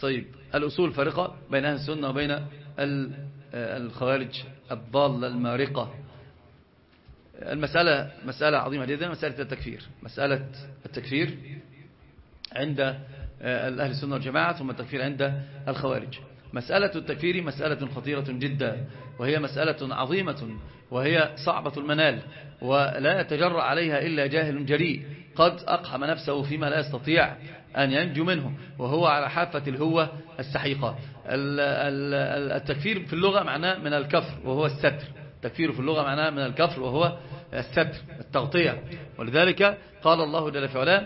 طيب الأصول فارقة بين أهل السنة وبين الخوارج الضالة المارقة. المسألة مسألة عظيمة جدا، مسألة التكفير. مسألة التكفير عند أهل السنة والجماعة، ثم التكفير عند الخوارج. مسألة التكفير مسألة خطيرة جدا، وهي مسألة عظيمة، وهي صعبة المنال، ولا يتجرأ عليها إلا جاهل جريء قد أقحم نفسه فيما لا يستطيع أن ينجو منه، وهو على حافة الهوة السحيقة. التكفير في اللغة معناه من الكفر وهو الستر. التكفير في اللغة معناه من الكفر وهو الستر، التغطية. ولذلك قال الله جل في علاه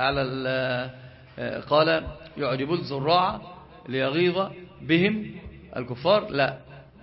قال يعجب الزراع ليغيظ بهم الكفار. لا،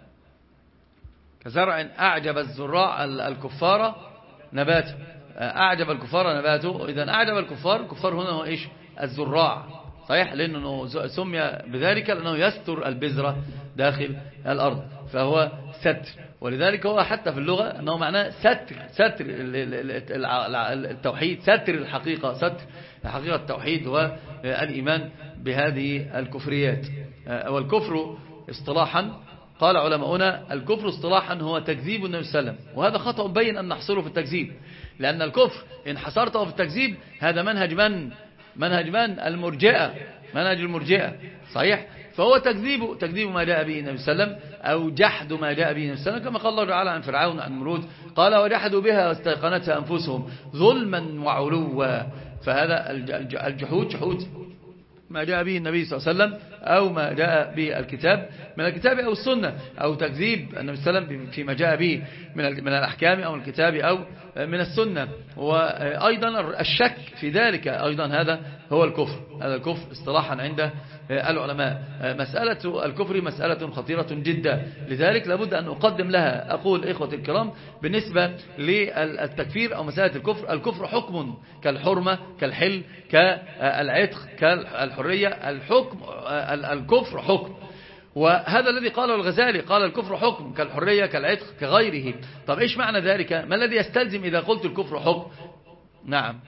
كزرع أعجب الزراع الكفار نباته. أعجب الكفار نباته. إذا أعجب الكفار هنا هو إيش؟ الزراع. صحيح، لأنه سمي بذلك لأنه يستر البذرة داخل الأرض، فهو ستر. ولذلك هو حتى في اللغة أنه معناه ستر التوحيد، ستر الحقيقة، ستر حقيقة التوحيد والإيمان بهذه الكفريات. والكفر اصطلاحا قال علماؤنا الكفر اصطلاحا هو تكذيب النبي صلى الله عليه وسلم، وهذا خطأ بين أن نحصره في التكذيب، لأن الكفر إن حصرته في التكذيب هذا منهج من المرجئة، منهج المرجئة. صحيح، فهو تكذيب ما جاء به النبي صلى الله عليه وسلم، أو جحد ما جاء به النبي صلى الله عليه وسلم، كما قال الله تعالى عن فرعون عن نمرود قال وجحدوا بها واستيقنتها أنفسهم ظلما وعلوا. فهذا الجحود ما جاء به النبي صلى الله عليه وسلم أو ما جاء به الكتاب من الكتاب أو السنة، أو تكذيب النبي صلى الله عليه وسلم فيما جاء به من الأحكام أو الكتاب أو من السنة. وأيضا الشك في ذلك أيضا هذا هو الكفر. هذا الكفر اصطلاحا عند العلماء. مسألة الكفر مسألة خطيرة جدا، لذلك لابد أن أقدم لها. أقول إخوة الكرام بالنسبة للتكفير أو مسألة الكفر حكم كالحرمة كالحل كالعتق كالحرية. الكفر حكم، وهذا الذي قاله الغزالي، قال الكفر حكم كالحرية كالعتق كغيره. طب إيش معنى ذلك؟ ما الذي يستلزم إذا قلت الكفر حكم؟ نعم،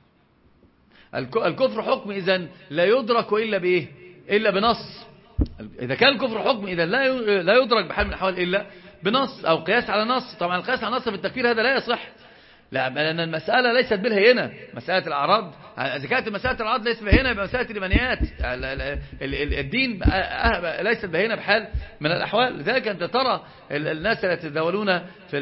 الكفر حكم إذن لا يدرك إلا بإيه؟ إلا بنص. إذا كان الكفر حكم إذن لا يدرك بحال من الأحوال إلا بنص أو قياس على نص. طبعا القياس على نص في التكفير هذا لا يصح، لأن المسألة ليست بالهينة. مسألة الأعراض، إذا كانت مسألة الأعراض ليست بهينة يبقى مسألة الإيمانيات. الدين ليست بهينة بحال من الأحوال. لذلك أنت ترى الناس التي يتداولون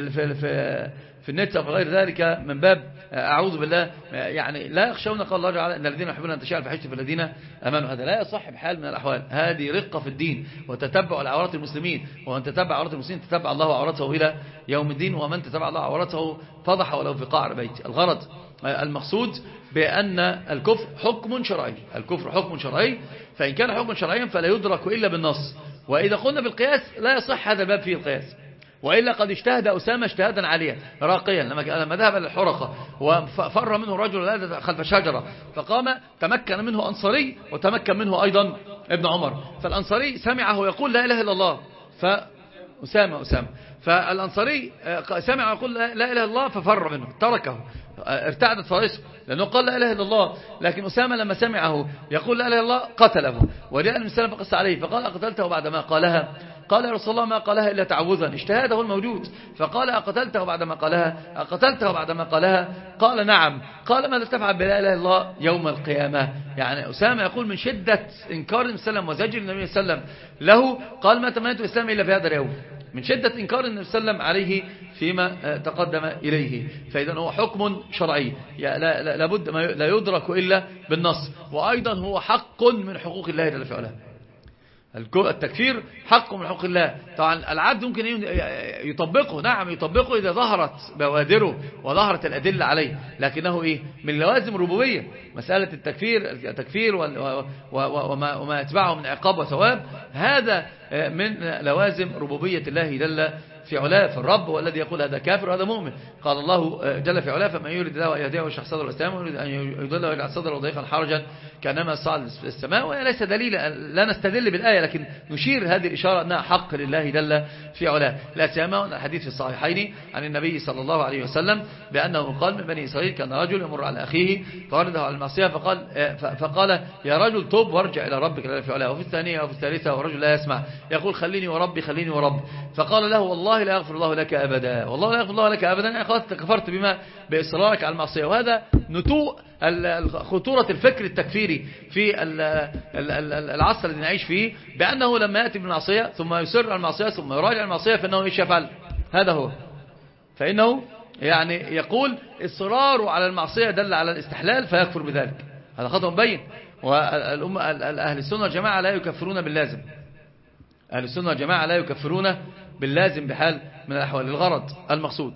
في النت أو غير ذلك من باب أعوذ بالله، يعني لا يخشون قال الله تعالى إن الذين يحبون أن تشاء الفاحشة في الذين آمنوا. هذا لا يصح بحال من الأحوال. هذه رقة في الدين وتتبع العورات المسلمين، ومن تتبع عورات المسلمين تتبع الله عورته إلى يوم الدين، ومن تتبع الله عورته فضح ولو في قعر بيت. الغرض المقصود بأن الكفر حكم شرعي. الكفر حكم شرعي، فإن كان حكم شرعيا فلا يدرك إلا بالنص. وإذا قلنا بالقياس لا يصح هذا الباب فيه القياس، وإلا قد اجتهد أسامة اجتهادا عاليا راقيا لما ذهب للحرقة وفر منه رجل خلف شجرة، فقام تمكن منه أنصاري وتمكن منه أيضا ابن عمر. فالأنصاري سمعه يقول لا إله إلا الله، فأسامة فالأنصاري سمع يقول لا إله إلا الله ففر منه تركه، ارتعدت فريسه لأنه قال لا إله إلا الله. لكن أسامة لما سمعه يقول لا إله إلا الله قتله، وجاء النبي صلى الله عليه وسلم فقص عليه فقال أقتلته بعدما قالها؟ قال يا رسول الله ما قالها إلا تعوذا. اجتهاده الموجود، فقال أقتلته بعدما قالها؟ أقتلته بعدما قالها؟ قال نعم. قال ماذا تفعل بلا إله إلا الله يوم القيامة؟ يعني أسامة يقول من شدة إنكار النبي صلى الله عليه وسلم وزجر النبي صلى الله عليه وسلم له، قال ما تمنيت الإسلام إلا في هذا اليوم، من شدة إنكار النبي صلى الله عليه وسلم عليه فيما تقدم إليه. فإذا هو حكم شرعي لابد لا يدرك إلا بالنص، وأيضا هو حق من حقوق الله جل في علاه. التكفير حق من حقوق الله. طبعا العبد ممكن يطبقه، نعم يطبقه إذا ظهرت بوادره وظهرت الأدلة عليه، لكنه إيه؟ من لوازم الربوبية. مسألة التكفير وما يتبعه من عقاب وثواب، هذا من لوازم ربوبية الله جل في علاه. فالرب هو الذي يقول هذا كافر وهذا مؤمن. قال الله جل في علاه فمن يريد الله أن يهديه ويشرح صدره الإسلام ويريد أن يضله ويجعل صدره ضيقا حرجا كأنما صعد السماء. وليس دليلا، لا نستدل بالآية، لكن نشير هذه الإشارة أنها حق لله جل في علاه. لا سيما الحديث في الصحيحين عن النبي صلى الله عليه وسلم بأنه قال من بني إسرائيل كان رجل يمر على أخيه فورده على المعصية فقال يا رجل توب وارجع إلى ربك جل في علاه. وفي الثانية وفي الثالثة ورجل لا يسمع يقول خليني وربي خليني ورب. فقال له والله لا يغفر الله لك أبدا، والله لا يغفر الله لك أبدا، يعني خلاص كفرت بما بإصرارك على المعصية. وهذا نتوء خطورة الفكر التكفيري في العصر الذي نعيش فيه، بأنه لما يأتي بالمعصية ثم يسر على المعصية ثم يراجع المعصية فإنه إيش يفعل؟ هذا هو، فإنه يعني يقول إصراره على المعصية دل على الاستحلال فيكفر بذلك. هذا خطأ مبين. أهل السنة والجماعة لا يكفرون باللازم، أهل السنة والجماعة لا يكفرون باللازم بحال من الأحوال. الغرض المقصود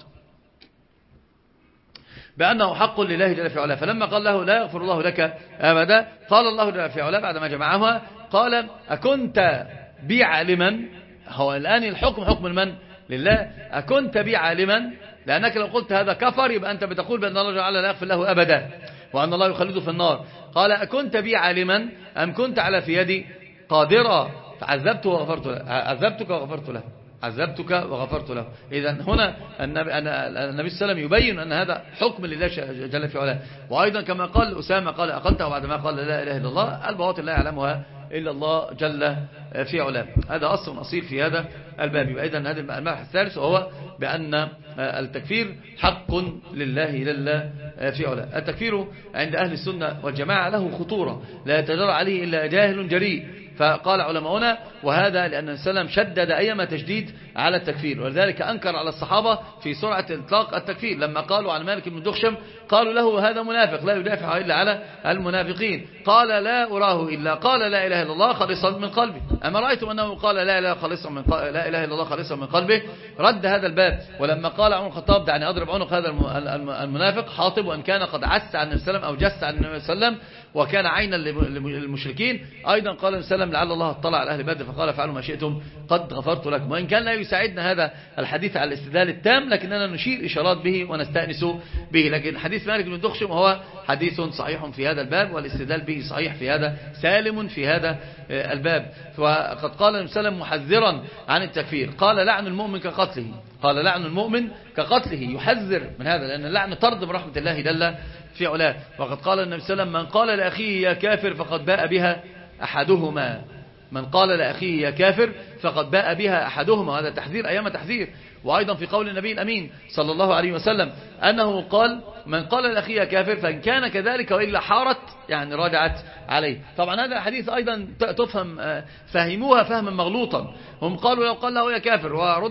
بأنه حق لله جل في علاه. فلما قال له لا يغفر الله لك أبدا قال الله جل في علاه بعدما جمعها قال أكنت بي عالما؟ هو الآن الحكم حكم من؟ لله. أكنت بي عالما؟ لأنك لو قلت هذا كفر يبقى أنت بتقول بأن الله جل لا يغفر له أبدا وأن الله يخلده في النار. قال أكنت بي عالما أم كنت على في يدي قادرا فعذبته وغفرت له، عذبتك وغفرت له، عذبتك وغفرت له. إذن هنا النبي صلى الله عليه وسلم يبين أن هذا حكم لله جل في علاه. وأيضا كما قال أسامة قال أقلته بعدما قال لا إله إلا الله البواطن لا يعلمها إلا الله جل في علاه. هذا أصل أصيل في هذا الباب. إذن هذا المبحث الثالث وهو بأن التكفير حق لله جل في علاه. التكفير عند أهل السنة والجماعة له خطورة لا يتجرأ عليه إلا جاهل جريء. فقال علماؤنا وهذا لأن السلام شدد أيما تشديد على التكفير، ولذلك أنكر على الصحابة في سرعة إطلاق التكفير. لما قالوا عن مالك بن دخشم قالوا له هذا منافق لا يدافع إلا على المنافقين. قال لا أراه إلا قال لا إله إلا الله خالصا من قلبه. أما رأيتم أنه قال لا إله إلا الله خالصا من قلبه رد هذا الباب. ولما قال عمر الخطاب دعني أضرب عنق هذا المنافق حاطب وأن كان قد عس عن النبي صلى الله عليه وسلم أو جس عن النبي صلى الله عليه وسلم وكان عينا للمشركين. أيضا قال النبي صلى الله عليه وسلم لعل الله اطلع على أهل بدر فقال فعلوا ما شئتم قد غفرت لكم. وإن كان لا يساعدنا هذا الحديث على الاستدلال التام لكننا نشير إشارات به ونستأنس به. لكن حديث مالك بن دخشم هو حديث صحيح في هذا الباب والاستدلال به صحيح في هذا سالم في هذا الباب. وقد قال النبي صلى الله عليه وسلم محذرا عن التكفير قال لعن المؤمن كقتله، قال لعن المؤمن كقتله، يحذر من هذا لأن اللعن طرد من رحمة الله جل في علاه. وقد قال النبي صلى الله عليه وسلم من قال لأخيه يا كافر فقد باء بها أحدهما، من قال لأخيه يا كافر فقد باء بها أحدهما. هذا تحذير أيام تحذير. وأيضا في قول النبي الأمين صلى الله عليه وسلم أنه قال من قال لأخيه يا كافر فإن كان كذلك وإلا حارت يعني راجعت عليه. طبعا هذا الحديث أيضا تفهم فهموها فهما مغلوطا. هم قالوا لو قال له يا كافر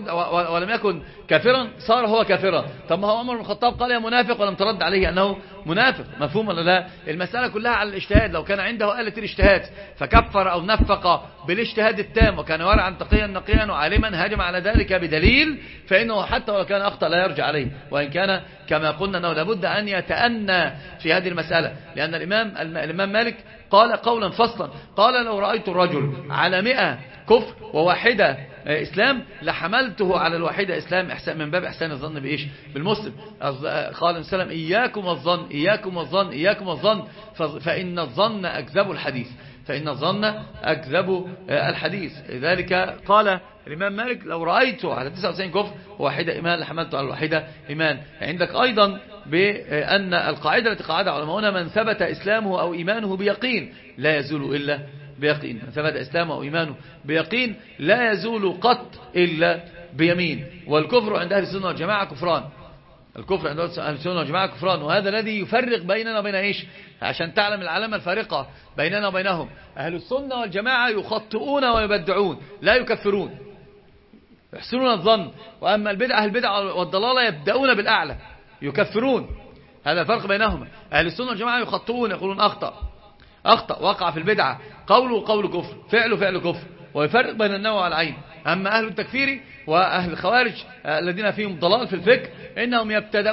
ولم يكن كافرا صار هو كافرا. طب ما هو عمر بن الخطاب قال يا منافق ولم ترد عليه أنه منافق. مفهوم ولا لا؟ المسألة كلها على الاجتهاد. لو كان عنده آلة الاجتهاد فكفر أو نفق بالاجتهاد التام وكان ورعا تقيا نقيا وعالما هاجم على ذلك بدليل فإنه حتى ولو كان أخطأ لا يرجع عليه. وإن كان كما قلنا أنه لابد أن يتأنى في هذه المسألة لأن الإمام مالك قال قولا فصلا قال لو رأيت الرجل على 100 كفر وواحدة إسلام لحملته على الواحدة إسلام إحسان من باب إحسان الظن بإيش؟ بالمسلم. قال السلام إياكم الظن إياكم الظن إياكم الظن فإن الظن أكذب الحديث، فإن الظن أكذب الحديث. لذلك قال الإمام مالك لو رأيته على 99 كفر وواحدة إيمان لحملته على الواحدة إيمان. عندك أيضا بأن القاعدة التي قاعدها علماؤنا من ثبت إسلامه أو إيمانه بيقين لا يزول إلا بيقين. من ثبت إسلامه أو إيمانه بيقين لا يزول قط إلا بيمين. والكفر عند أهل السنة والجماعة كفران، الكفر عند أهل السنة والجماعة كفران. وهذا الذي يفرق بيننا وبين إيش؟ عشان تعلم العلامة الفارقة بيننا وبينهم. أهل السنة والجماعة يخطئون ويبدعون لا يكفرون، يحسنون الظن. وأما البدعة والضلالة يبدأون بالأعلى يكفرون. هذا فرق بينهما. أهل السنة والجماعة يخطئون يقولون أخطأ وقع في البدعة، قوله قول كفر، فعله فعل كفر. ويفرق بين النوى والعين. أما أهل التكفير وأهل الخوارج الذين فيهم ضلال في الفكر إنهم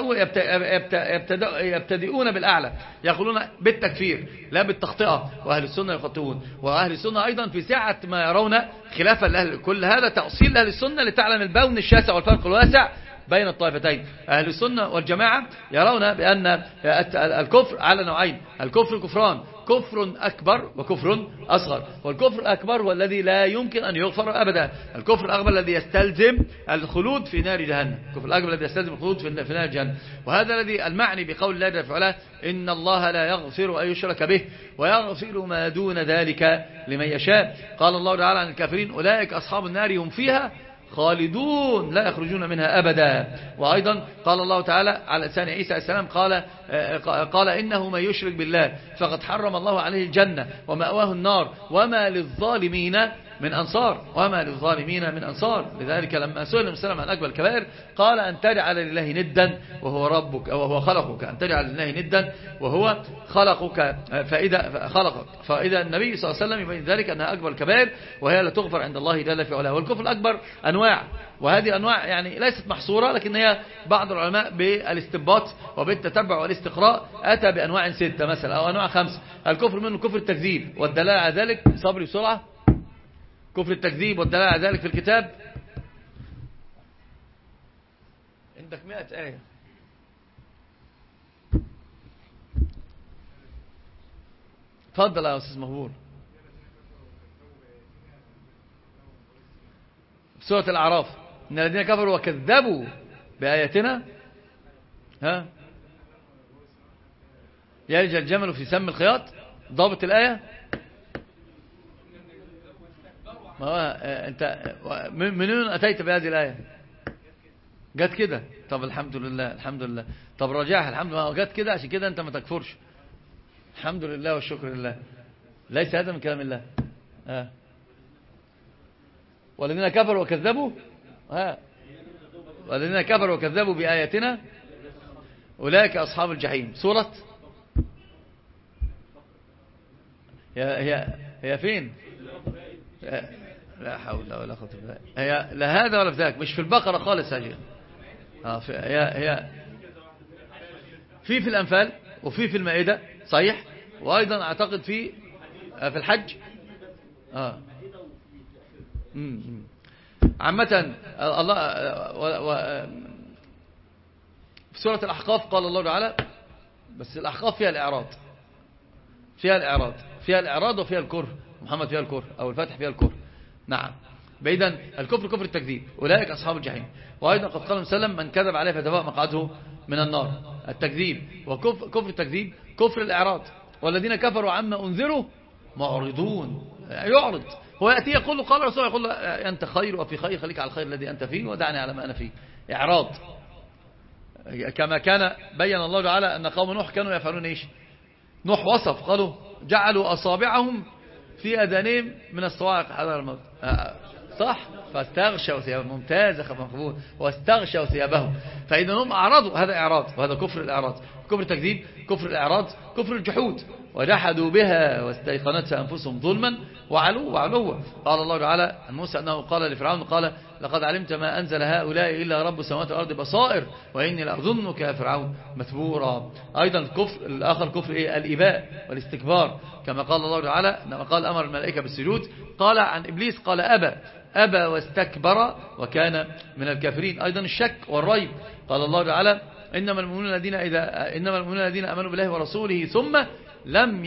يبتدئون بالأعلى، يقولون بالتكفير لا بالتخطئة، وأهل السنة يخطئون. وأهل السنة أيضا في سعة ما يرون خلافا لأهل، كل هذا تأصيل لأهل السنة لتعلم البون الشاسع والفرق الواسع بين الطائفتين. أهل السنة والجماعة يرون بأن الكفر على نوعين: الكفر كفران، كفر أكبر وكفر أصغر. والكفر الأكبر هو الذي لا يمكن أن يغفر أبدا، الكفر الأكبر الذي يستلزم الخلود في نار جهنم، الكفر الأكبر الذي يستلزم الخلود في نار جهنم. وهذا الذي المعني بقول الله جل وعلا: إن الله لا يغفر أن يشرك به ويغفر ما دون ذلك لمن يشاء. قال الله تعالى عن الكافرين: أولئك أصحاب النار هم فيها خالدون لا يخرجون منها أبدا. وأيضا قال الله تعالى على لسان عيسى عليه السلام قال إنه من يشرك بالله فقد حرم الله عليه الجنة ومأواه النار وما للظالمين من أنصار، وما للظالمين من أنصار. لذلك لما سئل النبي صلى الله عليه وسلم عن أكبر الكبائر قال أن تجعل لله ندا وهو ربك وهو خلقك، أن تجعل لله ندا وهو خلقك فإذا النبي صلى الله عليه وسلم يبين ذلك أنها أكبر الكبائر وهي لا تغفر عند الله جل في علاه. والكفر الأكبر أنواع، وهذه أنواع يعني ليست محصورة، لكن هي بعض العلماء بالاستنباط وبالتتبع والاستقراء أتى بأنواع 6 مثلا أو أنواع 5. الكفر منه كفر التكذيب والدلالة على ذلك، صبري بسرعة، كفر التكذيب والدلالة على ذلك في الكتاب عندك 100 آية. تفضل يا أستاذ مهبور. في سورة الأعراف: إن الذين كفروا وكذبوا بآياتنا يلج الجمل في سم الخياط. ضابط الآية ما هو أنت منين أتيت بهذه الآية؟ جت كده. طب الحمد لله الحمد لله. طب رجعها الحمد لله، جت كده عشان كده أنت ما تكفرش. الحمد لله والشكر لله. ليس هذا من كلام الله. والذين كفروا وكذبوا والذين كفروا وكذبوا بآياتنا أولئك أصحاب الجحيم. سورة هي فين؟ لا حول ولا قوة إلا بالله. هي لا هذا ولا ذاك، مش في البقرة خالص. هي في الأنفال وفي المائدة صحيح، وأيضا أعتقد في الحج. عامة الله في سورة الأحقاف قال الله تعالى، بس الأحقاف فيها الإعراض، فيها الإعراض وفيها الكره. محمد فيها الكره أو الفتح فيها الكره. نعم. بعيدا الكفر كفر التكذيب، أولئك أصحاب الجحيم. وأيضا قد قال وسلم: من كذب عليه فتبوأ مقعده من النار. التكذيب وكفر التكذيب كفر الإعراض. والذين كفروا عما أنذروا معرضون. يعرض، هو يأتي يقول له قال رسول، يقول له أنت خير وفي خير، خليك على الخير الذي أنت فيه ودعني على ما أنا فيه. إعراض. كما كان بين الله تعالى أن قوم نوح كانوا يفعلون إيش؟ نوح وصف قالوا: جعلوا أصابعهم في أذانهم من الصواعق حذر الموت. صح؟ فاستغشوا ثيابهم. ممتاز يا مقبول. واستغشوا ثيابهم. فإذا هم أعرضوا، هذا إعراض، وهذا كفر الإعراض. كفر التكذيب كفر الإعراض كفر الجحود. وجحدوا بها واستيقنتها أنفسهم ظلما وعلوا. قال الله تعالى عن موسى أنه قال لفرعون: قال لقد علمت ما أنزل هؤلاء إلا رب السماوات والأرض بصائر وإني لأظنك يا فرعون مثبورا. أيضا الكفر الآخر كفر الإباء والاستكبار، كما قال الله تعالى لما قال أمر الملائكة بالسجود قال عن إبليس قال أبى واستكبر وكان من الكافرين. أيضا الشك والريب، قال الله تعالى: إنما المؤمنون الذين آمنوا بالله ورسوله ثم لم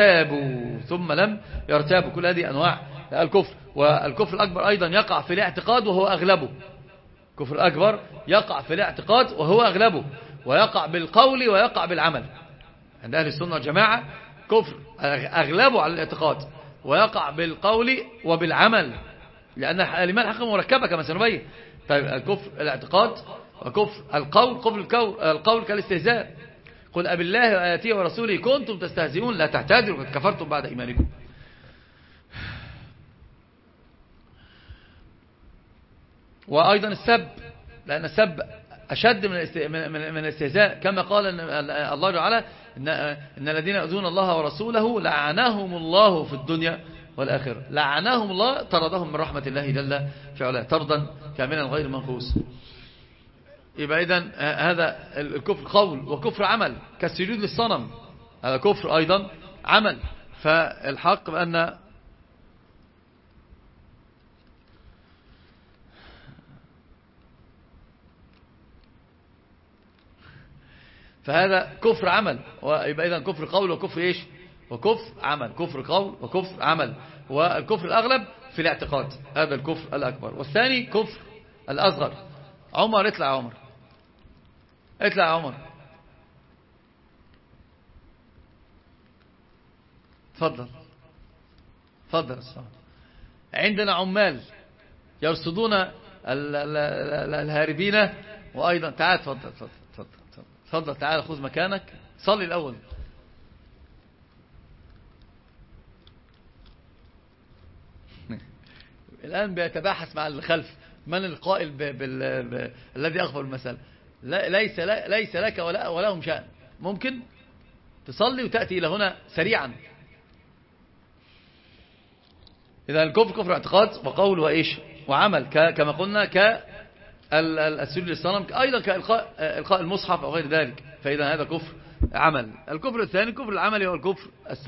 يرتابوا. كل هذه أنواع الكفر. والكفر الأكبر أيضا يقع في الاعتقاد وهو أغلبه. كفر الأكبر يقع في الاعتقاد وهو أغلبه، ويقع بالقول ويقع بالعمل. عند أهل السنة والجماعة كفر أغلبه على الاعتقاد ويقع بالقول وبالعمل، لأن الإيمان حقا مركبة كما سنبين. طيب الكفر الاعتقاد وكفر القول. القول كالاستهزاء: قل أبي الله وآياته ورسوله كنتم تستهزئون لا تعتذروا قد كفرتم بعد إيمانكم. وأيضا السب، لأن السب أشد من الاستهزاء، كما قال الله تعالى: إن الذين يؤذون الله ورسوله لعنهم الله في الدنيا والآخرة. لعنهم الله، طردهم من رحمة الله جل في علاه طردا كاملا غير منقوص. يبقى إذن هذا الكفر قول وكفر عمل كالسجود للصنم، هذا كفر أيضا عمل. فالحق بأن فهذا كفر عمل، ويبقى إذن كفر قول وكفر إيش وكفر عمل، كفر قول وكفر عمل. والكفر الأغلب في الاعتقاد، هذا الكفر الأكبر. والثاني كفر الأصغر. عمر اطلع يا عمر، اطلع يا عمر، تفضل تفضل. عندنا عمال يرصدون الهاربين، وأيضا تعال تفضل تفضل تفضل تفضل، تعال خذ مكانك، صلي الأول. الآن بيتباحث مع الخلف من القائل الذي أخبر المسألة. ليس لك ولهم شأن، ممكن تصلي وتأتي إلى هنا سريعا. إذا الكفر كفر اعتقاد وقول وإيش وعمل، كما قلنا كالسجود للصنم، أيضا كإلقاء المصحف أو غير ذلك. فإذا هذا كفر عمل. الكفر الثاني الكفر العملي هو الكفر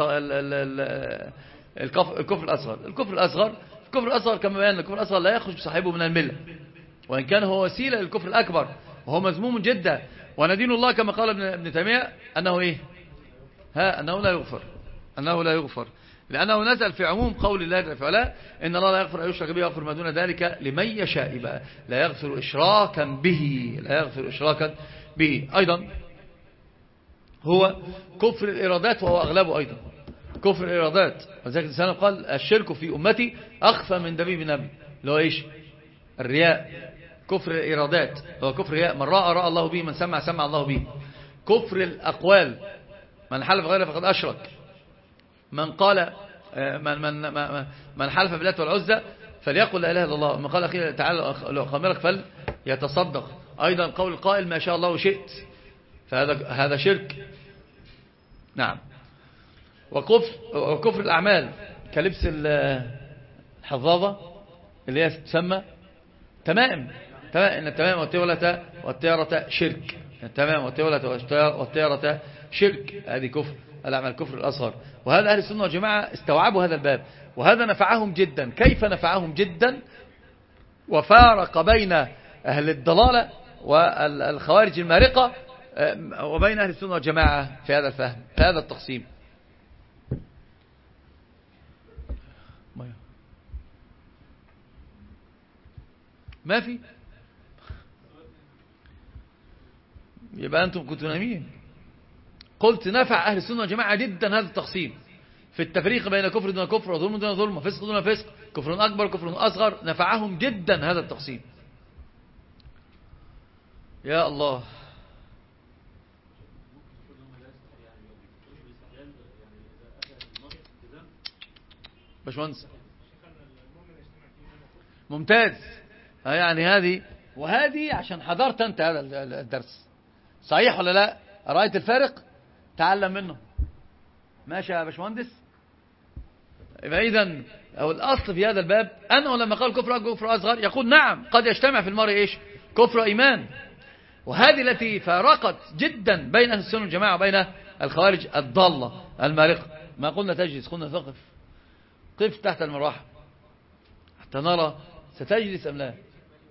الأصغر. الكفر الأصغر كما بينا، الكفر الأصغر لا يخرج بصاحبه من الملة، وإن كان هو وسيلة للكفر الأكبر، وهو مذموم جدا. وندين الله كما قال ابن تيمية أنه إيه أنه لا يغفر، لأنه نزل في عموم قول الله جل وعلا إن الله لا يغفر أن يشرك به ويغفر ما دون ذلك لمن يشاء. يبقى لا يغفر إشراكا به. أيضا هو كفر الإرادات، وهو أغلبه أيضا كفر الإرادات. وذلك الإنسان قال الشرك في أمتي أخفى من دبيب نبي، اللي هو إيش الرياء. كفر الإرادات هو كفر الرياء، من رأى الله به، من سمع الله به. كفر الأقوال، من حلف غيره فقد أشرك. من قال من حلف بالله والعزى فليقل لا إله إلا الله، من قال أخي تعالى لو خمرك فليتصدق. أيضا قول القائل ما شاء الله وشئت، فهذا شرك. نعم. وكفر الأعمال كلبس الحظاظة اللي هي تسمى تمائم. إن التمائم والطيرة شرك. التمائم والطيرة شرك. هذه كفر الأعمال، كفر الأصغر. وهذا أهل السنة والجماعة استوعبوا هذا الباب، وهذا نفعهم جدا. كيف نفعهم جدا؟ وفارق بين أهل الضلالة والخوارج المارقة وبين أهل السنة والجماعة في هذا الفهم، في هذا التقسيم. ما في، يبقى أنتم كنتوا نايمين. قلت نفع أهل السنة والجماعة جدا هذا التقسيم في التفريق بين كفر دون كفر وظلم دون ظلم وفسق دون فسق، كفر أكبر كفر أصغر. نفعهم جدا هذا التقسيم. يا الله. باشمهندس ممتاز. يعني هذه وهذه عشان حضرت أنت هذا الدرس، صحيح ولا لا؟ رأيت الفارق؟ تعلم منه. ماشي يا باشمهندس. يبقى إذن أو الأصل في هذا الباب أنه لما قال كفر أكبر كفر أصغر يقول نعم قد يجتمع في المرء إيش كفر إيمان. وهذه التي فارقت جدا بين أهل السنة والجماعة وبين الخوارج الضالة المارقة. ما قلنا تجلس، قلنا تقف. قف تحت المروحة حتى نرى ستجلس أم لا.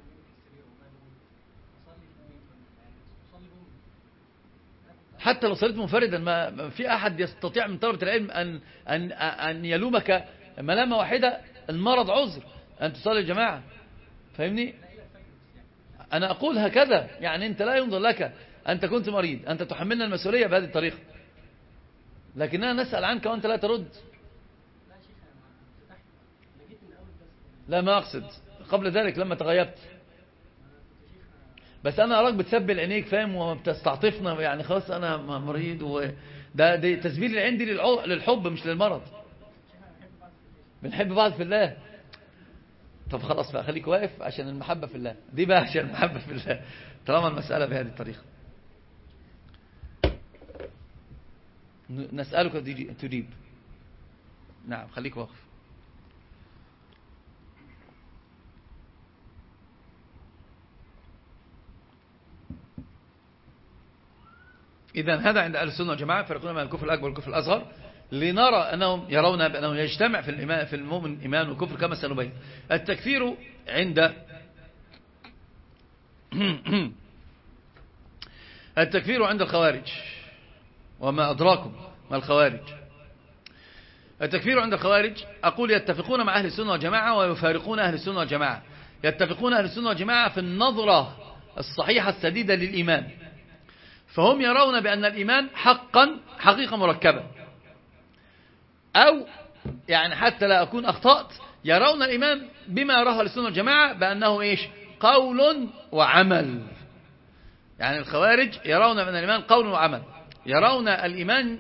حتى لو صليت منفردا ما في أحد يستطيع من طلبة العلم أن يلومك ملامة واحدة. المرض عذر أن تصلي الجماعة، فاهمني؟ أنا أقول هكذا، يعني أنت لا ينظر لك أنت كنت مريض، أنت تحملنا المسؤولية بهذه الطريقة، لكننا نسأل عنك وأنت لا ترد. لا ما أقصد قبل ذلك لما تغيبت، بس أنا أراك بتسبل عينيك فاهم وبتستعطفنا، يعني خلاص أنا مريض ده تسبيل عندي للحب مش للمرض. بنحب بعض في الله. طب خلاص بقى خليك واقف عشان المحبة في الله دي بقى، عشان المحبة في الله طالما المسألة بهذه الطريقة. نسألك تجيب. نعم خليك واقف. إذن هذا عند أهل السنة والجماعة يفرقون بين الكفر الأكبر والكفر الأصغر، لنرى أنهم يرون بأنه يجتمع في المؤمن إيمان وكفر كما سنبين. التكفير عند التكفير عند الخوارج، وما أدراكم ما الخوارج. التكفير عند الخوارج أقول يتفقون مع أهل السنة والجماعة ويفارقون أهل السنة والجماعة. يتفقون أهل السنة والجماعة في النظرة الصحيحة السديدة للإيمان، فهم يرون بأن الإيمان حقيقة مركبة، أو يعني حتى لا أكون أخطأت، يرون الإيمان بما يراه أهل السنة والجماعة بأنه إيش؟ قول وعمل. يعني الخوارج يرون بأن الإيمان قول وعمل، يرون الإيمان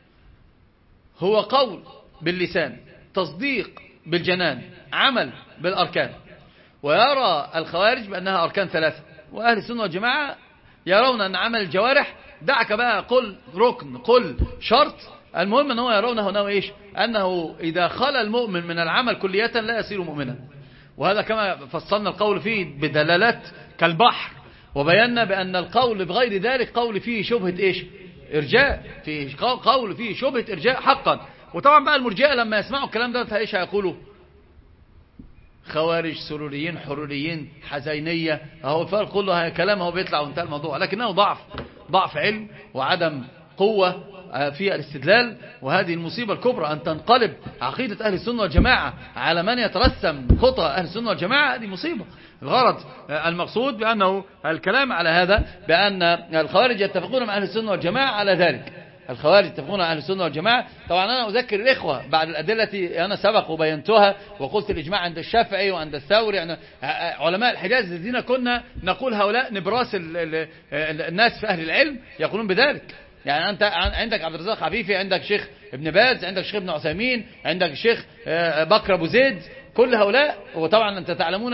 هو قول باللسان، تصديق بالجنان، عمل بالأركان. ويرى الخوارج بأنها أركان ثلاثة، وأهل السنة والجماعة يرون أن عمل الجوارح، دعك بقى قل ركن قل شرط، المهم أنه يرونه أنه إيش؟ أنه إذا خلى المؤمن من العمل كلية لا يصير مؤمنا. وهذا كما فصلنا القول فيه بدلالات كالبحر، وبينا بأن القول بغير ذلك قول فيه شبهة إيش؟ إرجاء، فيه قول فيه شبهة إرجاء حقا. وطبعا بقى المرجئة لما يسمعوا الكلام ده إيش هيقولوا؟ خوارج، سروريين، حروريين، حزينية، اهو الفرق كله كلام هو بيطلع وانتهى الموضوع، لكنه ضعف علم وعدم قوة في الاستدلال. وهذه المصيبة الكبرى أن تنقلب عقيدة أهل السنة والجماعة على من يترسم خطى أهل السنة والجماعة، هذه مصيبة. الغرض المقصود بأنه الكلام على هذا، بأن الخوارج يتفقون مع أهل السنة والجماعة على ذلك. الخوارج يتفقون مع أهل السنة والجماعة. طبعا أنا أذكر الإخوة بعد الأدلة التي أنا سبق وبينتها، وقلت الإجماع عند الشافعي وعند الثوري، يعني علماء الحجاز الذين كنا نقول هؤلاء نبراس الناس في أهل العلم يقولون بذلك. يعني أنت عندك عبد الرزاق عفيفي، عندك شيخ ابن باز، عندك شيخ ابن عثيمين، عندك شيخ بكر أبو زيد، كل هؤلاء. وطبعا أنت تعلمون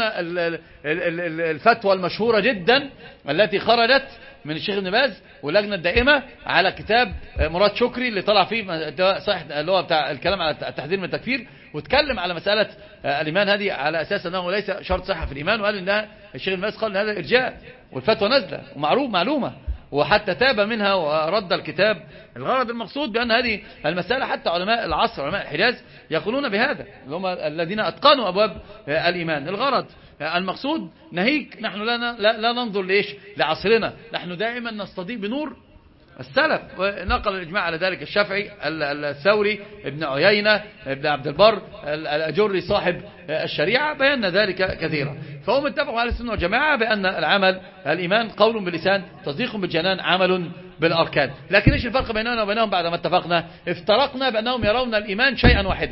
الفتوى المشهورة جدا التي خرجت من الشيخ ابن باز واللجنة الدائمة على كتاب مراد شكري اللي طلع فيه صحيح اللي هو بتاع الكلام على التحذير من التكفير، واتكلم على مسألة الإيمان هذه على أساس أنه ليس شرط صحة في الإيمان، وقال إنها الشيخ ابن باز قال إن هذا إرجاء، والفتوى نزلة معلومة، وحتى تاب منها ورد الكتاب. الغرض المقصود بأن هذه المسألة حتى علماء العصر علماء الحجاز يقولون بهذا، اللي هم الذين أتقنوا أبواب الإيمان. الغرض المقصود نهيك نحن لا ننظر لإيش لعصرنا، نحن دائما نستضيء بنور السلف. ونقل الإجماع على ذلك الشافعي، الثوري، ابن عيينة، ابن عبد البر، الأجري صاحب الشريعة، بينا ذلك كثيرا. فهم اتفقوا على السنة والجماعة بأن الإيمان قول باللسان، تصديق بالجنان، عمل بالأركان. لكن ايش الفرق بيننا وبينهم بعد ما اتفقنا؟ افترقنا بأنهم يرون الإيمان شيئا واحدا،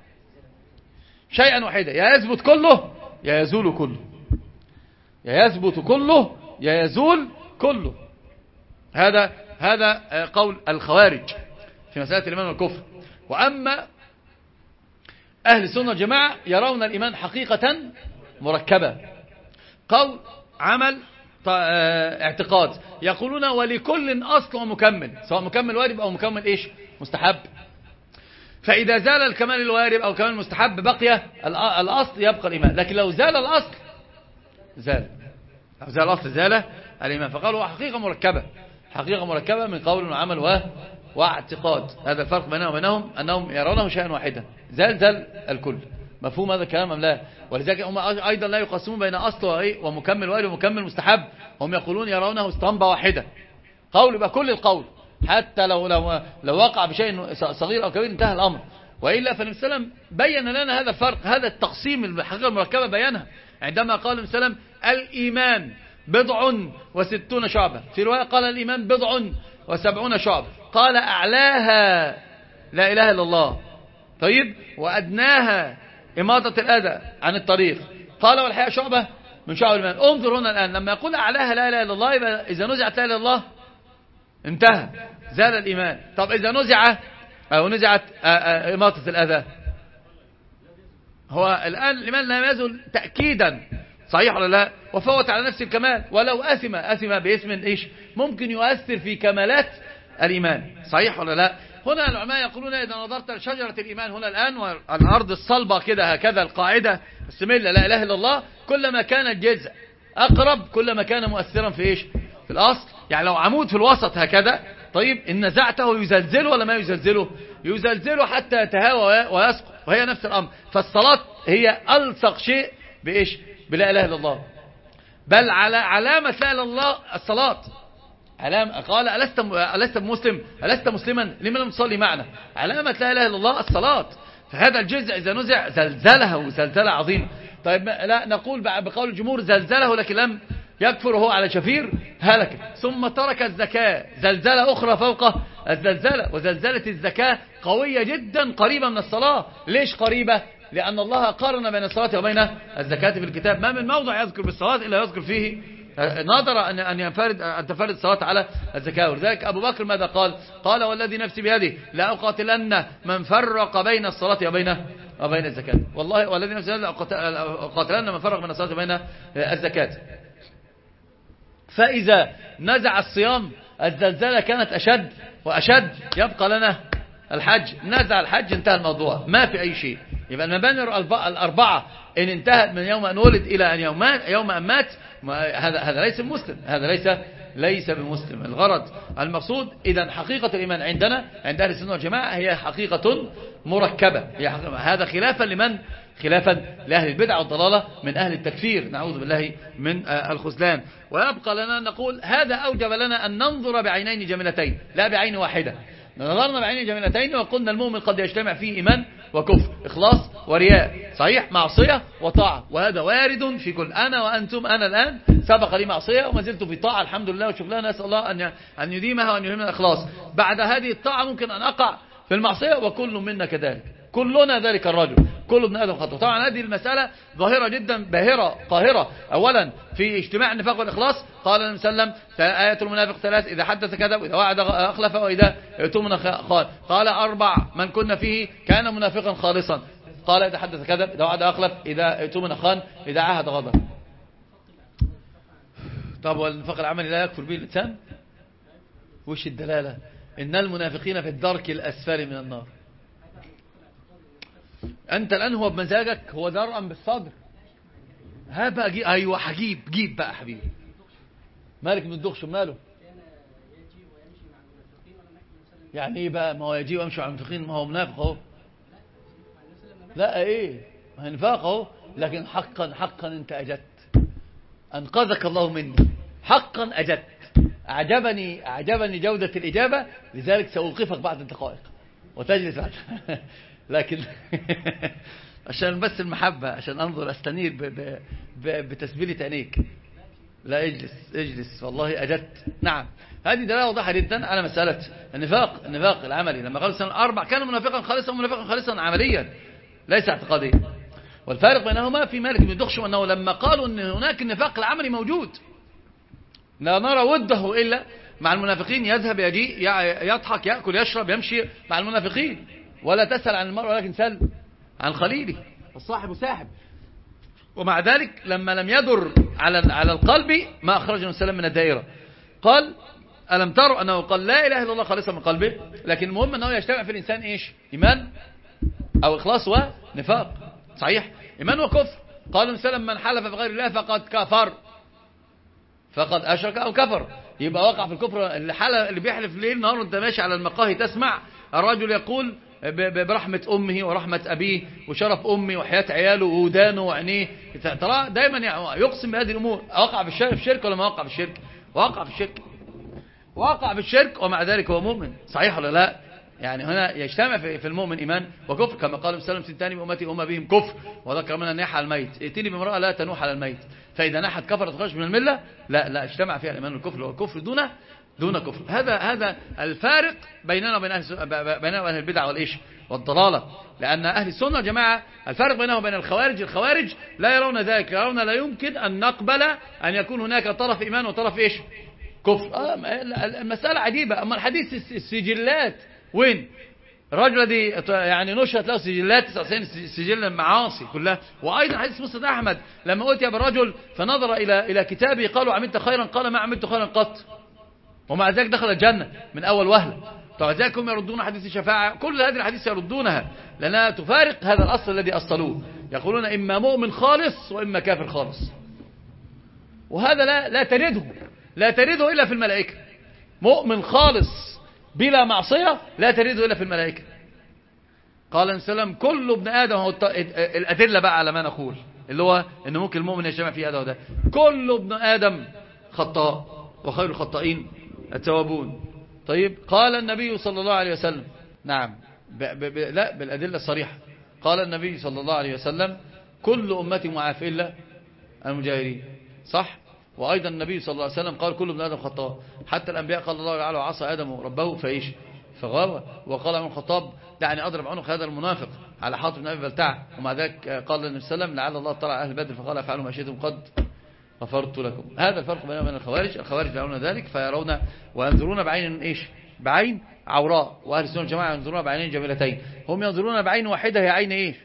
يا يثبت كله يا يزول كله، يا يثبت كله يا يزول كله. هذا قول الخوارج في مسألة الإيمان والكفر. وأما أهل السنة والجماعة يرون الإيمان حقيقة مركبة، قول، عمل، اعتقاد. يقولون ولكل أصل ومكمل، سواء مكمل واجب أو مكمل إيش مستحب. فإذا زال الكمال الواجب أو الكمال المستحب بقي الأصل، يبقى الإيمان. لكن لو زال الأصل زال الإيمان. فقالوا حقيقة مركبة من قول وعمل واعتقاد. هذا الفرق بينهم وبينهم، أنهم يرونه شيئا واحدا، زال الكل. مفهوم هذا الكلام أم لا؟ ولذلك هم أيضا لا يقسمون بين أصل ومكمل واجب ومكمل مستحب، هم يقولون يرونه اسطمبة واحدة، قول يبقى كل القول، حتى لو وقع بشيء صغير أو كبير انتهى الأمر. وإلا فالنبي صلى الله عليه وسلم بين لنا هذا الفرق، هذا التقسيم الحقيقة المركبة بيانها عندما قال النبي صلى الله عليه وسلم الإيمان 60 شعبة، في رواية قال الإيمان 70 شعبة، قال أعلاها لا إله إلا الله، طيب، وأدناها إماطة الأذى عن الطريق، قال والحياء شعبة من شعب الإيمان. انظر هنا الآن لما يقول أعلاها لا إله إلا الله، يبقى إذا نزعت لا إله إلا الله انتهى، زال الإيمان. طب إذا نزعت إماطة الأذى، هو الآن الإيمان لا يزول تأكيدا، صحيح ولا لا؟ وفوت على نفس الكمال، ولو أثم باسم إيش ممكن يؤثر في كمالات الإيمان، صحيح ولا لا؟ هنا العلماء يقولون إذا نظرت لشجرة الإيمان هنا الآن والأرض الصلبة كده هكذا، القاعدة السملة لا إله إلا الله، كلما كان الجزء أقرب كلما كان مؤثرا في إيش؟ في الأصل. يعني لو عمود في الوسط هكذا طيب إن نزعته يزلزله ولا ما يزلزله؟ يزلزله حتى يتهاوى ويسقط، وهي نفس الأمر. فالصلاة هي ألصق شيء بإيش؟ بلا إله إلا الله. بل على علامة لا إله إلا الله الصلاة. قال ألست مسلم؟ ألست مسلما؟ لمن لم تصلي معنا؟ علامة لا إله إلا الله الصلاة. فهذا الجزء إذا نزع زلزله زلزلة عظيمة. طيب لا نقول بقول الجمهور زلزله لكن لم يكفر وهو على شفير هلك. ثم ترك الزكاة، زلزلة أخرى فوق الزلزلة. وزلزلة الزكاة قوية جدا قريبة من الصلاة. ليش قريبة؟ لأن الله قارن بين الصلاة وبين الزكاة في الكتاب. ما من موضع يذكر بالصلاة إلا يذكر فيه نظر أن تفرد الصلاة على الزكاة. ولذلك أبو بكر ماذا قال؟ قال والذي نفسي بيده لا أقاتلن من فرق بين الصلاة وبين الزكاة. والله والذي نفسي بيده لا أقاتلن من فرق بين الصلاة وبين الزكاة. فإذا نزع الصيام الزلزلة كانت أشد وأشد. يبقى لنا الحج، نزع الحج انتهى الموضوع، ما في أي شيء. يبقى المباني الأربعة إن انتهت من يوم أن ولد إلى أن يوم أن مات، هذا ليس مسلم، هذا ليس بمسلم. الغرض المقصود إذا حقيقة الإيمان عندنا عند أهل السنة والجماعة هي حقيقة مركبة. هذا خلافا لأهل البدع والضلالة من أهل التكفير، نعوذ بالله من الخذلان. ويبقى لنا نقول هذا أوجب لنا أن ننظر بعينين جميلتين لا بعين واحدة. نظرنا بعينين جميلتين وقلنا المؤمن قد يجتمع فيه إيمان وكفر، إخلاص ورياء، صحيح، معصية وطاعة، وهذا وارد في كل. أنا وأنتم، أنا الآن سبق لي معصية وما زلت في طاعة الحمد لله وشكرا، نسأل الله أن يديمها وأن يلهمنا الإخلاص. بعد هذه الطاعة ممكن أن أقع في المعصية وكل منا كذلك، كلنا ذلك الرجل، كل ابن آدم خطأ. طبعا هذه المسألة ظاهرة جدا باهرة قاهرة. أولا في اجتماع النفاق والإخلاص قال النبي صلى الله عليه وسلم آية المنافق ثلاث: إذا حدث كذب، وإذا وعد أخلف، وإذا اؤتمن خان. قال أربع من كنا فيه كان منافقا خالصا. قال إذا حدث كذب، إذا وعد أخلف، إذا اؤتمن خان، إذا عاهد غدر. طب والنفاق العملي لا يكفر به الإنسان؟ وش الدلالة؟ إن المنافقين في الدرك الأسفل من النار. أنت الآن هو بمزاجك، هو درءا بالصدر. ها بقى أيوة جيب بقى حبيبي. مالك من الدخش ماله؟ يعني إيه بقى؟ ما هو يجي ويمشي مع المنافقين، ما هو منافق أهو. لا إيه؟ ما هو نفاق أهو. لكن حقا أنت أجدت، أنقذك الله مني، حقا أجدت. أعجبني جودة الإجابة، لذلك سأوقفك بعد الدقائق وتجلس بعد. لكن عشان بس المحبة، عشان أنظر أستنير بتسبيلة عينيك. لا اجلس والله أجدت. نعم، هذه دلالة واضحة جدا على مسألة النفاق العملي. لما قالوا السنة الأربع كانوا منافقا خالصا عمليا ليس اعتقاديا. والفارق بينهما في مالك بن دخشم أنه لما قالوا أن هناك النفاق العملي موجود، لا نرى وده إلا مع المنافقين، يذهب يجي يضحك يأكل يشرب يمشي مع المنافقين. ولا تسأل عن المرء ولكن سل عن خليله، الصاحب ساحب. ومع ذلك لما لم يدر على القلب ما أخرجه السلام من الدائرة. قال ألم تروا أنه قال لا إله إلا الله خالصا من قلبه، لكن المهم أنه يجتمع في الإنسان إيش؟ إيمان أو إخلاص ونفاق، صحيح، إيمان وكفر. قال السلام من حلف بغير الله فقد كفر، فقد أشرك أو كفر. يبقى وقع في الكفر. اللي بيحلف ليل نهار وانت ماشي على المقاهي تسمع الرجل يقول برحمة أمه ورحمة أبيه وشرف أمي وحياة عياله وودانه وعينيه، ترى دايما يقسم بهذه الأمور. وقع في الشرك ولا ما وقع في الشرك؟ وقع في الشرك ومع ذلك هو مؤمن، صحيح ولا لا؟ يعني هنا يجتمع في المؤمن إيمان وكفر، كما قال النبي صلى الله عليه وسلم: ثاني بأمتي أمة بهم كفر وذكر منها نيح على الميت. ائتني بامرأة لا تنوح على الميت، فإذا نحت كفرت تخرج من الملة. لا اجتمع فيها الإيمان والكفر، والكفر دون كفر. هذا الفارق بيننا وبين أهل البدع والإيش والضلالة. لأن أهل السنة والجماعة الفارق بينهم وبين الخوارج لا يرون ذلك، يرون لا يمكن أن نقبل أن يكون هناك طرف إيمان وطرف إيش؟ كفر. المسألة عجيبة. أما الحديث السجلات وين؟ الرجل الذي يعني نشرت له سجلات 99 سجل المعاصي كلها. وأيضا حديث مسند أحمد لما أتي بالرجل فنظر إلى كتابه قالوا عملت خيرا؟ قال ما عملت خيرا قط، ومع ذلك دخل الجنة من أول وهلة. طبعا ذلك هم يردون حديث الشفاعة، كل هذه الحديث يردونها لأنها تفارق هذا الأصل الذي أصلوه. يقولون إما مؤمن خالص وإما كافر خالص، وهذا لا ترده إلا في الملائكة. مؤمن خالص بلا معصية لا تريد إلا في الملائكة. قال النبي صلى الله عليه وسلم كل ابن آدم، هو الأدلة بقى على ما نقول اللي هو إن ممكن المؤمن يجتمع فيه هذا وده، كل ابن آدم خطاء وخير الخطائين التوابون. طيب قال النبي صلى الله عليه وسلم، نعم لا بالأدلة الصريحة، قال النبي صلى الله عليه وسلم كل أمتي معاف إلا المجاهرين، صح؟ وأيضا النبي صلى الله عليه وسلم قال كل ابن آدم خطاء، حتى الأنبياء قال الله تعالى وعصى آدم ربه فإيش فغوى. وقال عمر الخطاب دعني أضرب عنق هذا المنافق على حاطب بن أبي بلتع. ومع ذلك قال النبي صلى الله عليه وسلم لعل الله اطلع أهل بدر فقال افعلوا ما شئتم قد غفرت لكم. هذا الفرق بين الخوارج. الخوارج لا يرون ذلك فيرون وينظرون بعين إيش؟ بعين عوراء، وأهل السنة والجماعة ينظرون بعينين جميلتين. هم ينظرون بعين واحدة هي عين إيش؟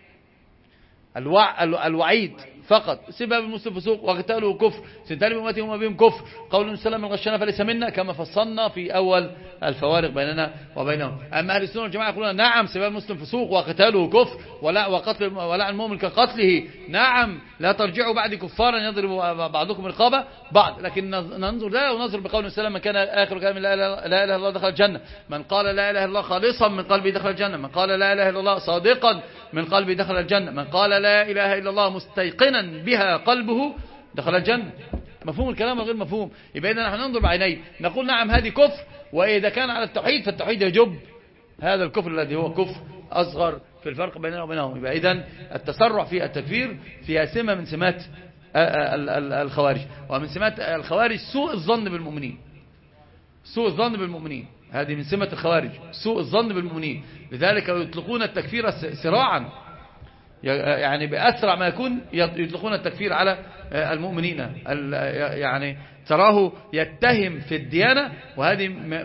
الوعيد فقط. سباب المسلم فسوق وقتاله كفر، سنتان بأمتهم وما بهم كفر، قول السلام الغشنا فليس منا، كما فصلنا في أول الفوارق بيننا وبينهم. أما أهل السنة والجماعة يقولون نعم سباب المسلم فسوق وقتاله كفر ولعن المؤمن كقتله، نعم لا ترجعوا بعد كفارا يضرب بعضكم رقابة بعض. لكن ننظر لا وننظر بقول السلام من كان آخر كلام لا إله إلا الله دخل الجنة، من قال لا إله إلا الله خالصا من قلبه دخل الجنة، من قال لا إله إلا الله صادقا من قلبه دخل الجنة، من قال لا إله إلا الله مستيقنا بها قلبه دخل الجنة. مفهوم الكلام غير مفهوم؟ يبقى إذا نحن ننظر بعينين نقول نعم هذه كفر، وإذا كان على التوحيد فالتوحيد يجب هذا الكفر الذي هو كفر أصغر في الفرق بيننا وبينهم. يبقى إذن التسرع في التكفير فيها سمة من سمات الخوارج، ومن سمات الخوارج سوء الظن بالمؤمنين. سوء الظن بالمؤمنين هذه من سمة الخوارج، سوء الظن بالمؤمنين. لذلك يطلقون التكفير سراعا، يعني بأسرع ما يكون يطلقون التكفير على المؤمنين. يعني تراه يتهم في الديانة، وهذه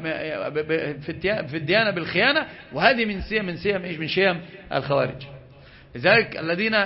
في الديانة بالخيانة، وهذه من شيم الخوارج. لذلك الذين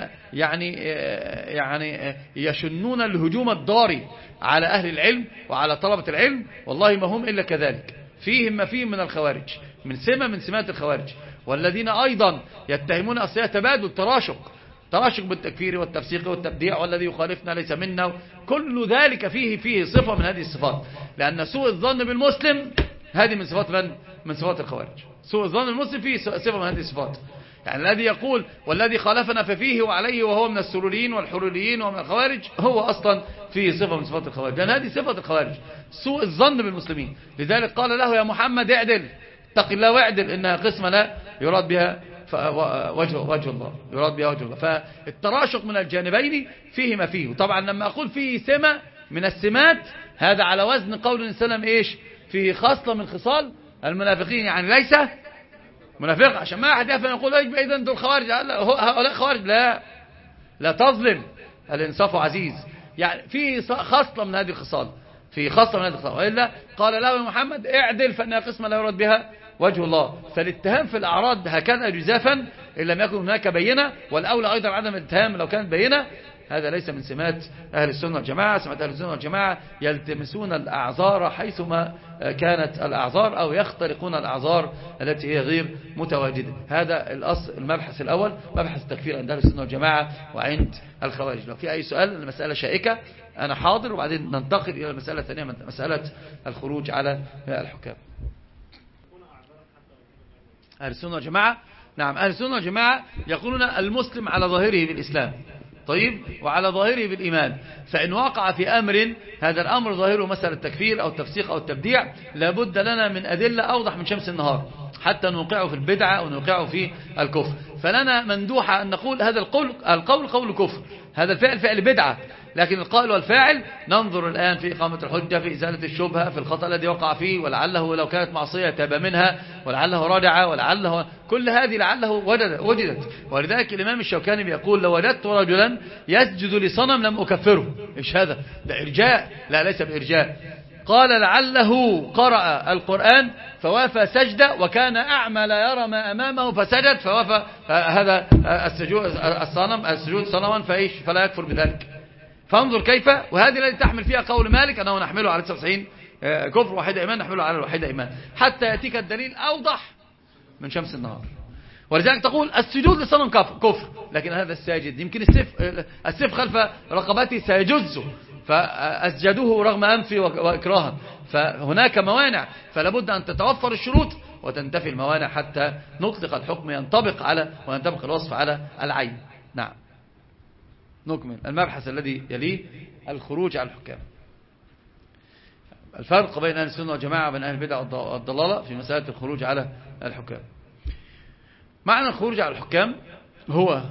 يعني يشنون الهجوم الضاري على أهل العلم وعلى طلبة العلم، والله ما هم إلا كذلك، فيهم ما فيهم من الخوارج، من سمة من سمات الخوارج. والذين أيضا يتهمون أصلها تبادل تراشق بالتكفير والتفسيق والتبديع، والذي يخالفنا ليس منا، كل ذلك فيه صفة من هذه الصفات. لأن سوء الظن بالمسلم هذه من صفات من صفات الخوارج. سوء الظن بالمسلم فيه صفة من هذه الصفات. يعني الذي يقول والذي خالفنا ففيه وعليه وهو من السروريين والحروريين ومن الخوارج، هو أصلا فيه صفة من صفات الخوارج، لأن هذه صفة الخوارج سوء الظن بالمسلمين. لذلك قال له يا محمد اعدل، اتق الله واعدل، إنها قسمة لا يراد بها وجه الله، يراد بها وجه الله. فالتراشق من الجانبين فيه ما فيه. وطبعا لما أقول فيه سمة من السمات، هذا على وزن قول السلام إيش؟ فيه خصلة من خصال المنافقين، يعني ليس منافق، عشان ما أحد يفهم يقول إذا دول خوارج، هؤلاء خوارج. لا تظلم، الإنصاف عزيز. يعني في خصلة من هذه الخصال، في خصلة من هذه الخصال، وإلا قال له يا محمد اعدل فإنها قسمة لا يراد بها وجه الله. فالاتهام في الأعراض هكذا جزافا إن لم يكن هناك بينة، والأولى أيضا عدم الاتهام لو كانت بينة. هذا ليس من سمات أهل السنة والجماعة. سمات أهل السنة والجماعة يلتمسون الأعذار حيثما كانت الأعذار، أو يخترقون الأعذار التي هي غير متواجدة. هذا الأصل، المبحث الأول، مبحث التكفير عند أهل السنة والجماعة وعند الخوارج. لو في أي سؤال، المسألة شائكة، أنا حاضر، وبعدين ننتقل إلى المسألة الثانية، مسألة الخروج على الحكام. أهل السنة والجماعة، نعم، أهل السنة والجماعة يقولون المسلم على ظاهره بالإسلام، طيب، وعلى ظاهره بالإيمان. فإن وقع في أمر هذا الأمر ظاهره مسألة التكفير أو التفسيق أو التبديع، لابد لنا من أدلة أوضح من شمس النهار حتى نوقعه في البدعة أو نوقعه في الكفر. فلنا مندوحة أن نقول هذا القول قول كفر، هذا الفعل فعل بدعة، لكن القائل والفاعل ننظر الآن في إقامة الحجة، في إزالة الشبهة، في الخطأ الذي وقع فيه، ولعله لو كانت معصية تاب منها، ولعله رجع، ولعله كل هذه لعله وجدت. ولذلك الإمام الشوكاني بيقول لو وجدت رجلا يسجد لصنم لم أكفره. إيش هذا؟ ده إرجاء؟ لا، ليس بإرجاء. قال لعله قرأ القرآن فوافى سجدة وكان أعمى لا يرى ما أمامه فسجد فوافى هذا السجود صنما فإيش فلا يكفر بذلك. فانظر كيف. وهذه التي تحمل فيها قول مالك أنه نحمله على 99 كفر واحدة إيمان، نحمله على الواحدة إيمان، حتى يأتيك الدليل أوضح من شمس النهار. ولذلك تقول السجود لصنم كفر، لكن هذا الساجد يمكن السيف خلف رقبته سيجزه، فأسجدوه رغم أنفه وإكراها. فهناك موانع، فلا بد أن تتوفر الشروط وتنتفي الموانع حتى نطلق الحكم ينطبق على وينطبق الوصف على العين. نعم. نكمل المبحث الذي يليه الخروج على الحكام. الفرق بين أهل السنة والجماعة وبين أهل البدع والضلالة في مسألة الخروج على الحكام. معنى الخروج على الحكام هو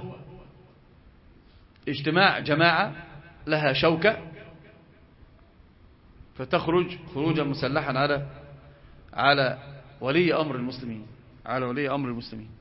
اجتماع جماعة لها شوكة فتخرج خروجا مسلحا على ولي أمر المسلمين، على ولي أمر المسلمين.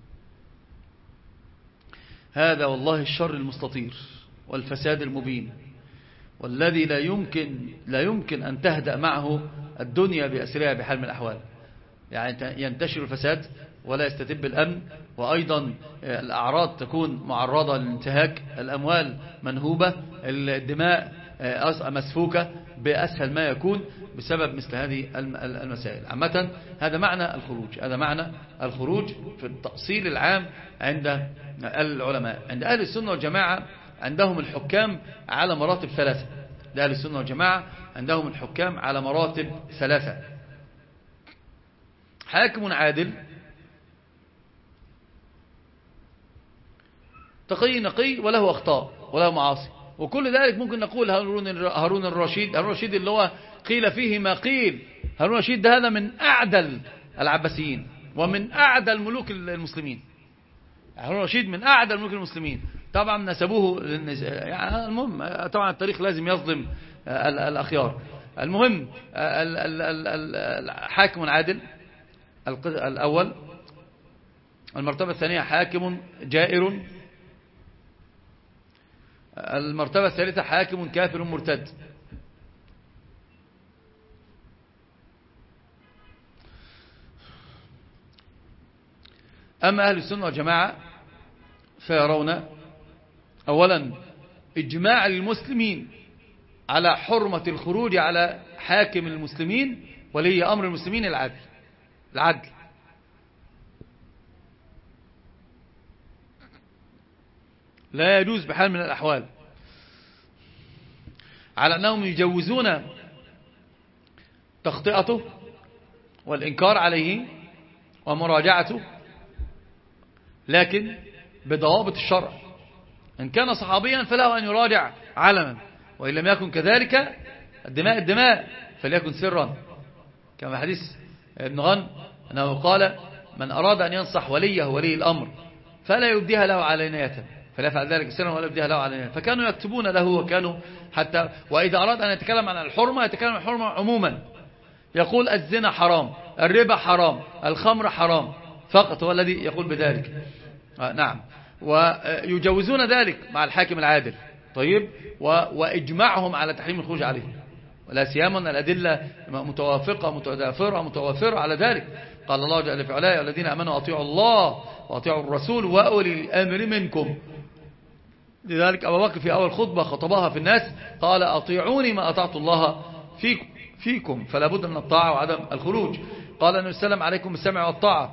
هذا والله الشر المستطير والفساد المبين، والذي لا يمكن أن تهدأ معه الدنيا بأسرها بحال من الأحوال. يعني ينتشر الفساد ولا يستتب الأمن، وأيضا الأعراض تكون معرضة للانتهاك، الأموال منهوبة، الدماء مسفوكة بأسهل ما يكون بسبب مثل هذه المسائل. عامة هذا معنى الخروج، هذا معنى الخروج في التأصيل العام عند العلماء. عند أهل السنة والجماعة عندهم الحكام على مراتب ثلاثة. أهل السنة والجماعة عندهم الحكام على مراتب ثلاثة: حاكم عادل، تقي نقي وله أخطاء وله معاصي. وكل ذلك ممكن نقول هارون الرشيد اللي هو قيل فيه ما قيل. هارون الرشيد ده هذا من أعدل العباسيين ومن أعدل ملوك المسلمين. هارون الرشيد من أعدل ملوك المسلمين. طبعا نسبوه يعني المهم طبعا التاريخ لازم يظلم الأخيار. المهم حاكم عادل الأول. المرتبة الثانية حاكم جائر. المرتبة الثالثة حاكم كافر مرتد. أما أهل السنة والجماعة فيرون أولا إجماع المسلمين على حرمة الخروج على حاكم المسلمين ولي أمر المسلمين العدل. لا يجوز بحال من الأحوال، على أنهم يجوزون تخطئته والإنكار عليه ومراجعته، لكن بضوابط الشرع. إن كان صحابيا فله أن يراجع علما، وإن لم يكن كذلك الدماء فليكن سرا، كما حديث ابن غن أنه قال: من أراد أن ينصح وليه ولي الأمر فلا يبديها له علانية، فلا يفعل ذلك سرا ولا يبديها له علانية. فكانوا يكتبون له، وكانوا حتى وإذا أراد أن يتكلم عن الحرمة يتكلم عن الحرمة عموما، يقول الزنا حرام، الربا حرام، الخمر حرام، فقط هو الذي يقول بذلك. نعم. ويجوزون ذلك مع الحاكم العادل. طيب، وإجماعهم على تحريم الخروج عليه، ولا سيما أن الأدلة متوافقة متوافرة على ذلك. قال الله جل في علاه: والذين آمنوا أطيعوا الله وأطيعوا الرسول وأولي الأمر منكم. لذلك أبو بكر في أول خطبة خطبها في الناس قال: أطيعوني ما أطعت الله فيكم. فلا بد من الطاعة وعدم الخروج. قال النبي صلى الله عليه وسلم: عليكم بالسمع والطاعة،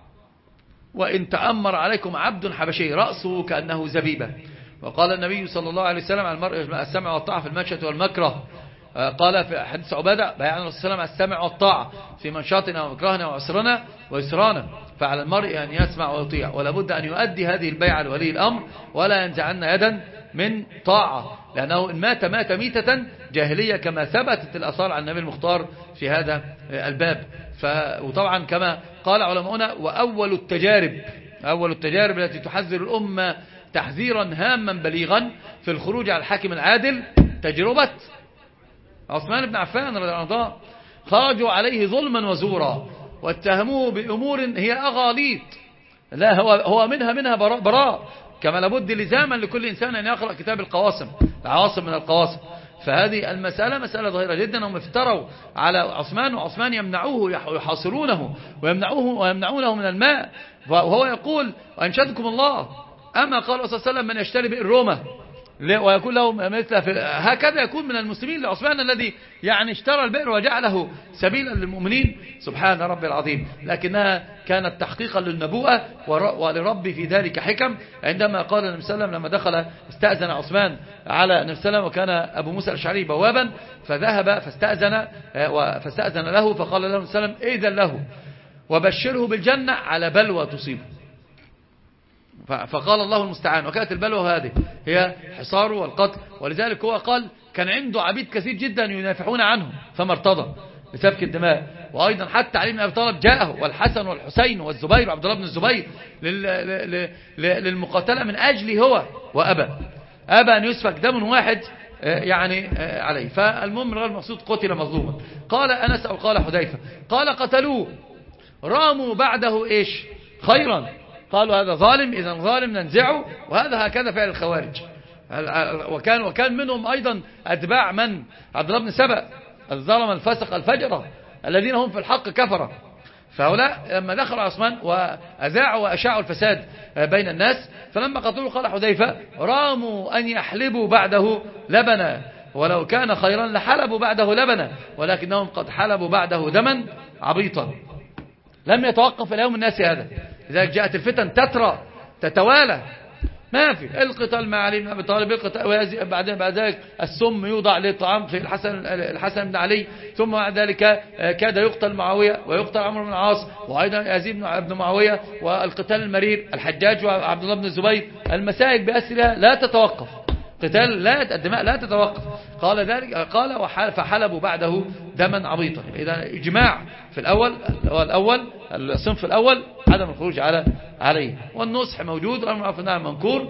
وإن تأمر عليكم عبد حبشي رأسه كأنه زبيبة. وقال النبي صلى الله عليه وسلم: على المرء السمع والطاعة في المنشة والمكره. قال في حديث عبادة: بايعنا الرسول صلى الله عليه وسلم السمع والطاعة في منشاتنا ومكرهنا وعسرنا ويسرانا. فعلى المرء أن يسمع ويطيع، ولا بد أن يؤدي هذه البيعة لولي الأمر، ولا ينزعن يدا من طاعة، لأنه إن مات ميتة جاهلية، كما ثبتت الآثار عن النبي المختار في هذا الباب. وطبعا كما قال علماؤنا: وأول التجارب التي تحذر الأمة تحذيرا هاما بليغا في الخروج على الحاكم العادل تجربة عثمان بن عفان رضي الله عنه. خرجوا عليه ظلما وزورا واتهموه بأمور هي أغاليط، لا هو منها براء، كما لابد لزاما لكل إنسان أن يقرأ كتاب العواصم من القواصم. فهذه المسألة مسألة ظاهرة جدا. هم افتروا على عثمان، وعثمان يمنعوه، يحاصرونه ويمنعونه من الماء، وهو يقول: أنشدكم الله، أما قال صلى الله عليه وسلم: من يشتري بئر رومة ويكون له مثل هكذا يكون من المسلمين لعثمان الذي يعني اشترى البئر وجعله سبيلا للمؤمنين. سبحان ربي العظيم. لكنها كانت تحقيقا للنبوءة ولربي في ذلك حكم. عندما قال النبي صلى الله عليه وسلم لما دخل استأذن عثمان على النبي صلى الله عليه وسلم وكان أبو موسى الأشعري بوابا فذهب فاستأذن له فقال له النبي صلى الله عليه وسلم إذن له وبشره بالجنة على بلوى تصيبه. فقال الله المستعان. وكانت البلوى هذه هي حصاره والقتل. ولذلك هو قال كان عنده عبيد كثير جدا ينافحون عنه فما ارتضى بسفك الدماء. وأيضا حتى علي بن أبي طالب جاءه والحسن والحسين والزبير وعبد الله بن الزبير للمقاتلة من أجله هو وأبى أن يسفك دم واحد يعني عليه. فالمهم غير المقصود قتل مظلوما. قال أنس أو قال حذيفة قال قتلوه راموا بعده إيش خيرا قالوا هذا ظالم إذا ظالم ننزعه. وهذا هكذا فعل الخوارج. وكان منهم أيضا أتباع من عبد الله بن سبأ الظلم الفسق الفجرة الذين هم في الحق كفرة. فهؤلاء لما دخل عثمان وأذاعوا وأشاعوا الفساد بين الناس فلما قتلوا قال حذيفة راموا أن يحلبوا بعده لبنا ولو كان خيرا لحلبوا بعده لبنا ولكنهم قد حلبوا بعده دما عبيطا. لم يتوقف إلى يوم الناس هذا. لذلك جاءت الفتن تترى تتوالى ما في القتال مع علي بن أبي طالب بعد ذلك السم يوضع للطعام في الحسن بن علي ثم بعد ذلك كاد يقتل معاوية ويقتل عمرو بن العاص وأيضا يزيد بن معاوية والقتال المرير الحجاج وعبد الله بن الزبير. المسائل بأسرها لا تتوقف قتال الدماء لا تتوقف. قال ذلك قال فحلبوا بعده دما عبيطا. إذا إجماع في الأول الصنف الأول عدم الخروج عليه. والنصح موجود والأمر بالمعروف والنهي عن المنكر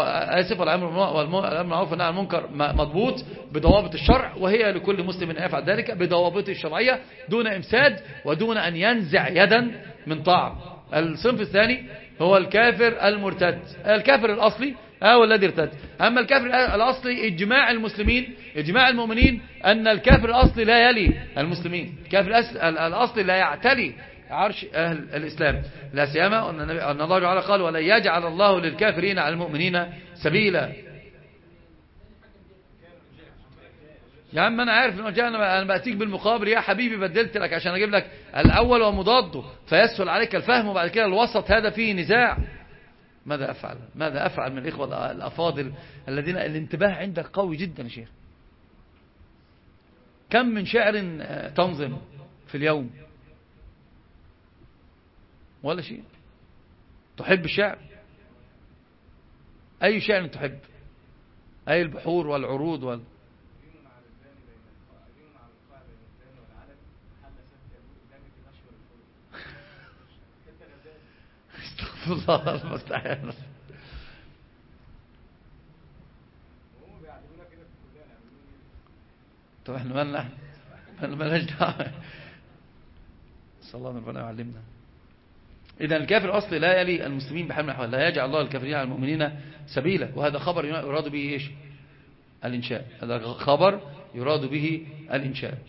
والأمر بالمعروف والنهي عن المنكر مضبوط بضوابط الشرع وهي لكل مسلم أن يفعل ذلك بضوابطه الشرعية دون إمساد ودون أن ينزع يدا من طاعة. الصنف الثاني هو الكافر المرتد الكافر الأصلي أو الذي ارتد. أما الكافر الأصلي إجماع المسلمين إجماع المؤمنين أن الكافر الأصلي لا يلي المسلمين. الكافر الأصلي لا يعتلي عرش أهل الإسلام لا سيما أن الله تعالى قال ولا يجعل الله للكافرين على المؤمنين سبيلا. يا عم أنا عارف أنا بأتيك بالمقابل يا حبيبي بدلت لك عشان أجيب لك الأول ومضاده فيسهل عليك الفهم وبعد كده الوسط هذا فيه نزاع. ماذا أفعل من الإخوة الأفاضل الذين الانتباه عندك قوي جدا يا شيخ. كم من شعر تنظم في اليوم ولا شيء. تحب الشعر أي شعر تحب أي البحور والعروض استغفر الله المستعان. طب احنا مالناش دعوه. صلى الله ربنا يعلمنا. إذا الكافر الأصلي لا يلي المسلمين بحال من الأحوال لا يجعل الله الكافرين على المؤمنين سبيلا. وهذا خبر يراد به إيش الإنشاء. هذا خبر يراد به الإنشاء.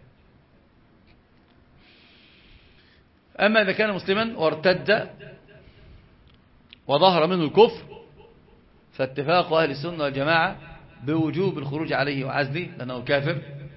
أما إذا كان مسلما وارتد وظهر منه الكفر فاتفاق أهل السنة والجماعة بوجوب الخروج عليه وعزله لأنه كافر.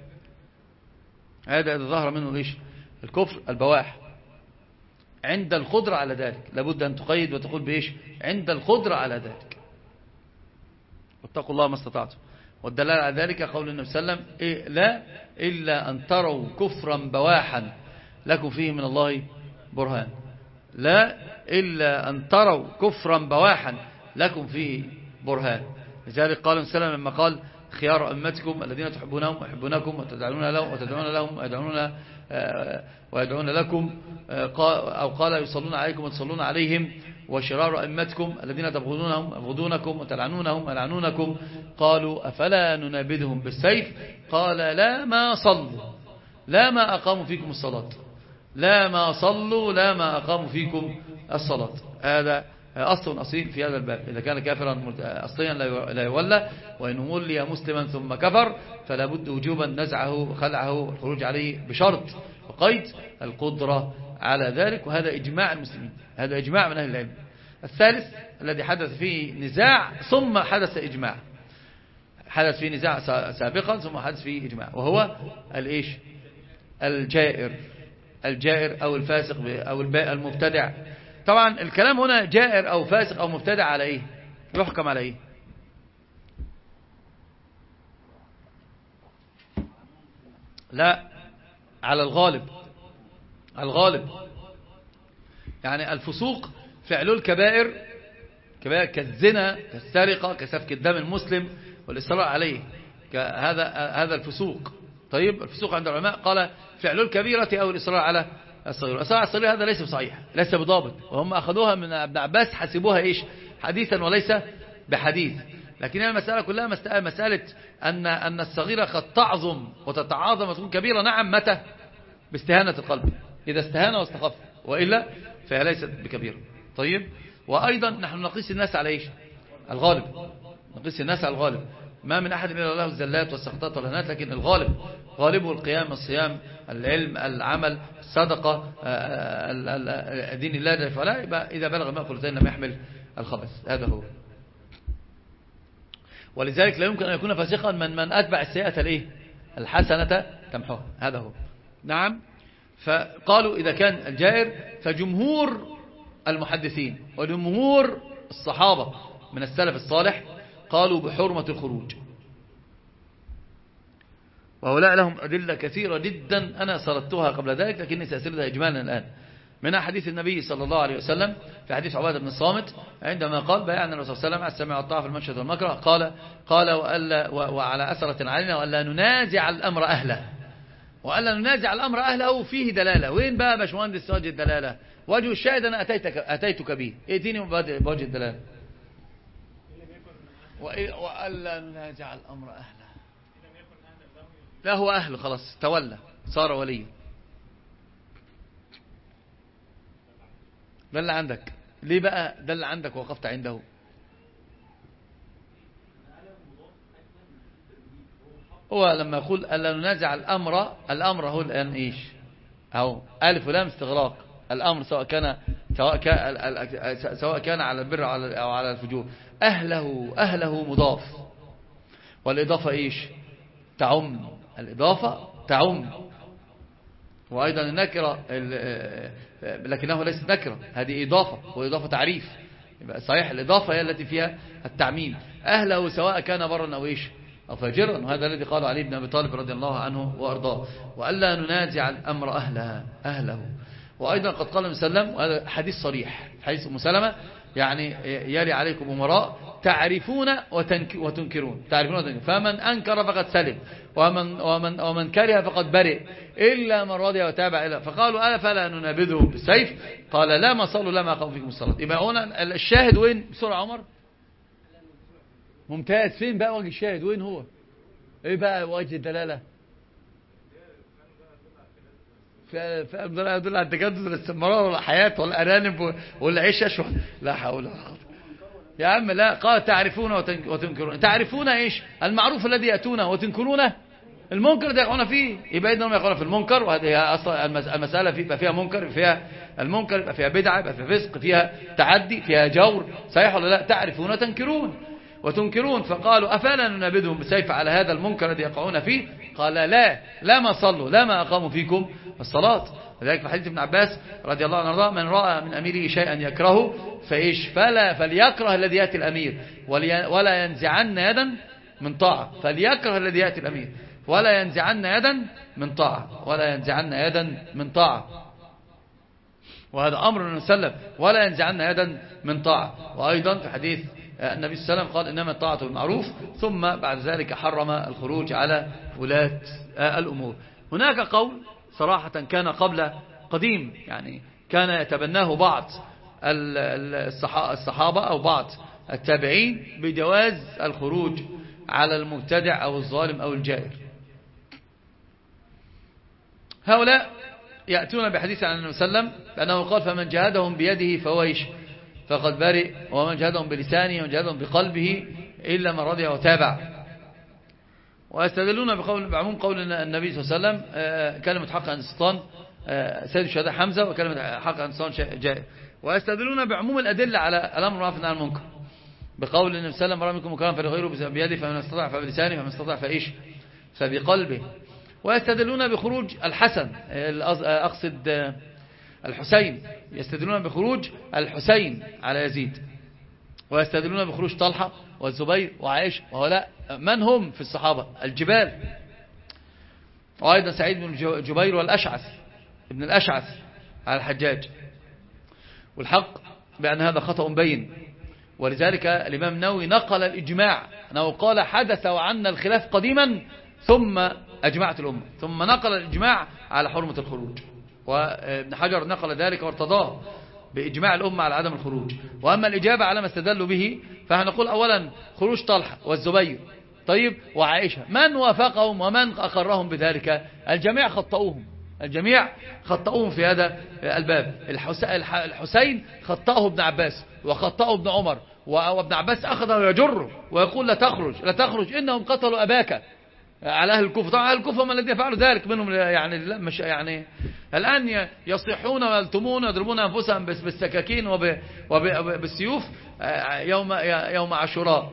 هذا إذا ظهر منه إيش الكفر البواح عند القدرة على ذلك. لابد أن تقيد وتقول بإيش عند القدرة على ذلك. واتقوا الله ما استطعتم. والدلالة على ذلك قول النبي صلى الله عليه وسلم لا إلا أن تروا كفرا بواحا لكم فيه من الله برهان. لا إلا أن تروا كفرا بواحا لكم فيه برهان. لذلك قال النبي صلى الله عليه وسلم لما قال خيار أمتكم الذين تحبونهم ويحبونكم وتدعون لهم ويدعون لكم أو قال يصلون عليكم وتصلون عليهم وشرار أئمتكم الذين تبغضونهم يبغضونكم وتلعنونهم يلعنونكم قالوا أفلا ننابذهم بالسيف قال لا ما صلوا لا ما أقاموا فيكم الصلاة لا ما صلوا لا ما أقاموا فيكم الصلاة. هذا أصل أصيل في هذا الباب. إذا كان كافرا أصليا لا يولى وإن ولي مسلما ثم كفر فلا بد وجوبا نزعه وخلعه والخروج عليه بشرط وقيد القدرة على ذلك. وهذا إجماع المسلمين هذا إجماع من أهل العلم. الثالث الذي حدث فيه نزاع ثم حدث إجماع حدث فيه نزاع سابقا ثم حدث فيه إجماع، وهو الإيش؟ الجائر أو الفاسق أو المبتدع. طبعا الكلام هنا جائر أو فاسق أو مبتدع على إيه؟ يحكم على إيه؟ لا، على الغالب يعني الفسوق فعل الكبائر كالزنا كالسرقة كسفك الدم المسلم والإصرار عليه، هذا الفسوق. طيب الفسوق عند العلماء قال فعل الكبيرة أو الإصرار على الصغيرة. الإصرار على الصغيرة هذا ليس بصحيح، ليس بضابط، وهم أخذوها من ابن عباس حسبوها إيش؟ حديثا وليس بحديث. لكن المسألة كلها مسألة أن الصغيرة قد تعظم وتتعاظم وتكون كبيرة. نعم، متى؟ باستهانة القلب، إذا استهان واستخف، وإلا فهي ليست بكبيرة. طيب، وأيضا نحن نقيس الناس على إيش؟ الغالب، نقيس الناس على الغالب. ما من أحد إلا له الزلات والسقطات والهنات، لكن الغالب غالبه القيام، الصيام، العلم، العمل، الصدقة، دين الله جل وعلا. يبقى إذا بلغ الماء قلتين لم يحمل الخبث، هذا هو. ولذلك لا يمكن أن يكون فاسقا من أتبع السيئة الإيه؟ الحسنة تمحوها، هذا هو. نعم. فقالوا إذا كان الجائر فجمهور المحدثين وجمهور الصحابة من السلف الصالح قالوا بحرمة الخروج، وهؤلاء لهم أدلة كثيرة جدا أنا سردتها قبل ذلك لكني سأسردها إجمالا الآن. من حديث النبي صلى الله عليه وسلم في حديث عبادة بن الصامت عندما قال بايعنا الرسول صلى الله عليه وسلم على السمع والطاعة في المنشط والمكره، قال وعلى أثرة علينا وألا ننازع الأمر أهله، وألا ننازع الأمر أهله فيه دلالة. وين بقى باشمهندس وجه الدلالة؟ وجه الشاهد أنا أتيتك به، ائتيني بوجه الدلالة. وألا ننازع الأمر أهله، لا هو أهله خلاص، تولى صار ولي. ده اللي عندك، ليه بقى ده اللي عندك ووقفت عنده؟ هو لما يقول ألا ننازع الأمر هو الآن إيش؟ أو ألف ولام استغراق الأمر، سواء كان على البر أو على الفجور. أهله مضاف، والإضافة إيش؟ تعم، الإضافة تعم. وأيضا النكرة لكنه ليست نكرة، هذه إضافة، وإضافة تعريف. يبقى صحيح الإضافة هي التي فيها التعميم. أهله سواء كان برا أو إيش؟ أو فاجرا، وهذا الذي قال علي بن أبي طالب رضي الله عنه وأرضاه. وألا ننازع الأمر أهله. وأيضا قد قال النبي صلى الله عليه وسلم، وهذا حديث صريح، حديث أم سلمة، يعني يلي عليكم أمراء تعرفون وتنكرون، فمن أنكر فقد سلم، ومن كره فقد برئ، إلا من رضي وتابع إلى. فقالوا ألا فلا ننابذه بالسيف؟ قال لا، ما صلوا لا ما قاموا فيكم الصلاة. يبقى هنا الشاهد وين؟ بسرعة عمر. ممتاز. فين بقى وجه الشاهد؟ وين هو؟ ايه بقى وجه الدلالة؟ يدل على التجدد والاستمرار والحياة والأرانب والعشش لا حول ولا قوة. يا عم لا، قال تعرفون وتنكرون. تعرفون ايش؟ المعروف الذي يأتونه، وتنكرون المنكر الذي يقعون فيه. يبقى إذن هم يقعون في المنكر، وهذه أصلا المسألة يبقى فيها منكر، فيها المنكر يبقى فيها بدعة، يبقى فيها فسق، فيها تعدي، فيها جور. صحيح ولا لا؟ تعرفون وتنكرون. فقالوا أفلا ننابذهم بالسيف على هذا المنكر الذي يقعون فيه؟ قال لا ما صلوا لا ما أقاموا فيكم الصلاة. لذلك في حديث ابن عباس رضي الله عنه وارضاه، من رأى من أميره شيئا يكرهه فليكره الذي يأتي الأمير ولا ينزعن يدا من طاعة. فليكره الذي يأتي الأمير ولا ينزعن يدا من طاعة، وهذا أمر من سلم، ولا ينزعن يدا من طاعة. وأيضا في حديث النبي صلى الله عليه وسلم قال إنما الطاعة بالمعروف، ثم بعد ذلك حرم الخروج على ولاة الأمور. هناك قول صراحة كان قبل قديم، يعني كان يتبناه بعض الصحابة أو بعض التابعين بجواز الخروج على المبتدع أو الظالم أو الجائر. هؤلاء يأتون بحديث عن النبي صلى الله عليه وسلم بأنه قال فمن جاهدهم بيده فهو إيش؟ فقد برئ، ومن جاهدهم بلسانه ومن جاهدهم بقلبه إلا من رضي وتابع. ويستدلون بعموم قول النبي صلى الله عليه وسلم كلمة حق عن السلطان سيد الشهداء حمزة، وكلمة حق عن السلطان جائر. ويستدلون بعموم الأدلة على الأمر بالمعروف والنهي عن المنكر. بقول النبي صلى الله عليه وسلم: رأى منكم منكرا فليغيره بيده، فمن استطاع فبلسانه، فمن استطاع فإيش فبقلبه. ويستدلون بخروج الحسن، أقصد الحسين، يستدلون بخروج الحسين على يزيد، ويستدلون بخروج طلحة والزبير وعائشة وهؤلاء من هم في الصحابة الجبال، وأيضا سعيد بن جبير والأشعث ابن الأشعث على الحجاج. والحق بأن هذا خطأ بين، ولذلك الإمام النووي نقل الإجماع أنه قال: حدث وعنا الخلاف قديما ثم أجمعت الأمة، ثم نقل الإجماع على حرمة الخروج. وابن حجر نقل ذلك وارتضاه بإجماع الأمة على عدم الخروج. وأما الإجابة على ما استدلوا به فهنقول أولا خروج طلحة والزبير طيب وعائشة، من وافقهم ومن أقرهم بذلك؟ الجميع خطأوهم، الجميع خطأوهم في هذا الباب. الحسين خطأه ابن عباس وخطأه ابن عمر، وابن عباس أخذه يجره ويقول: لا تخرج لا تخرج، إنهم قتلوا أباك على أهل الكوفة. طبعا أهل الكوفة هم الذين فعلوا ذلك، منهم يعني مش يعني الآن يصيحون ويلتمون ويضربون أنفسهم بالسكاكين وبالسيوف يوم عاشوراء،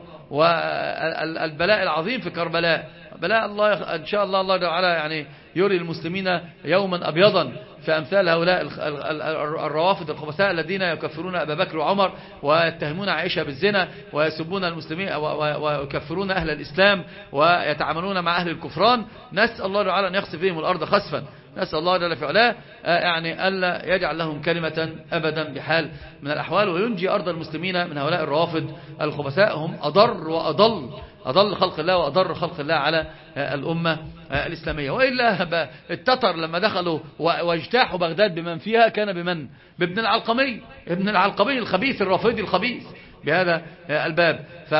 والبلاء العظيم في كربلاء. بلاء الله إن شاء الله الله تعالى يعني يري المسلمين يوما أبيضا في أمثال هؤلاء الروافض الخبثاء الذين يكفرون أبا بكر وعمر ويتهمون عائشة بالزنا ويسبون المسلمين ويكفرون أهل الإسلام ويتعاملون مع أهل الكفران. نسأل الله تعالى أن يخسف بهم الأرض خسفا، نسأل الله جل في علاه يعني ألا يجعل لهم كلمة أبدا بحال من الأحوال، وينجي أرض المسلمين من هؤلاء الروافض الخبثاء. هم أضر وأضل خلق الله وأضر خلق الله على الأمة الإسلامية. وإلا التتر لما دخلوا واجتاحوا بغداد بمن فيها كان بمن؟ بابن العلقمي، ابن العلقمي الخبيث الرافضي الخبيث بهذا الباب.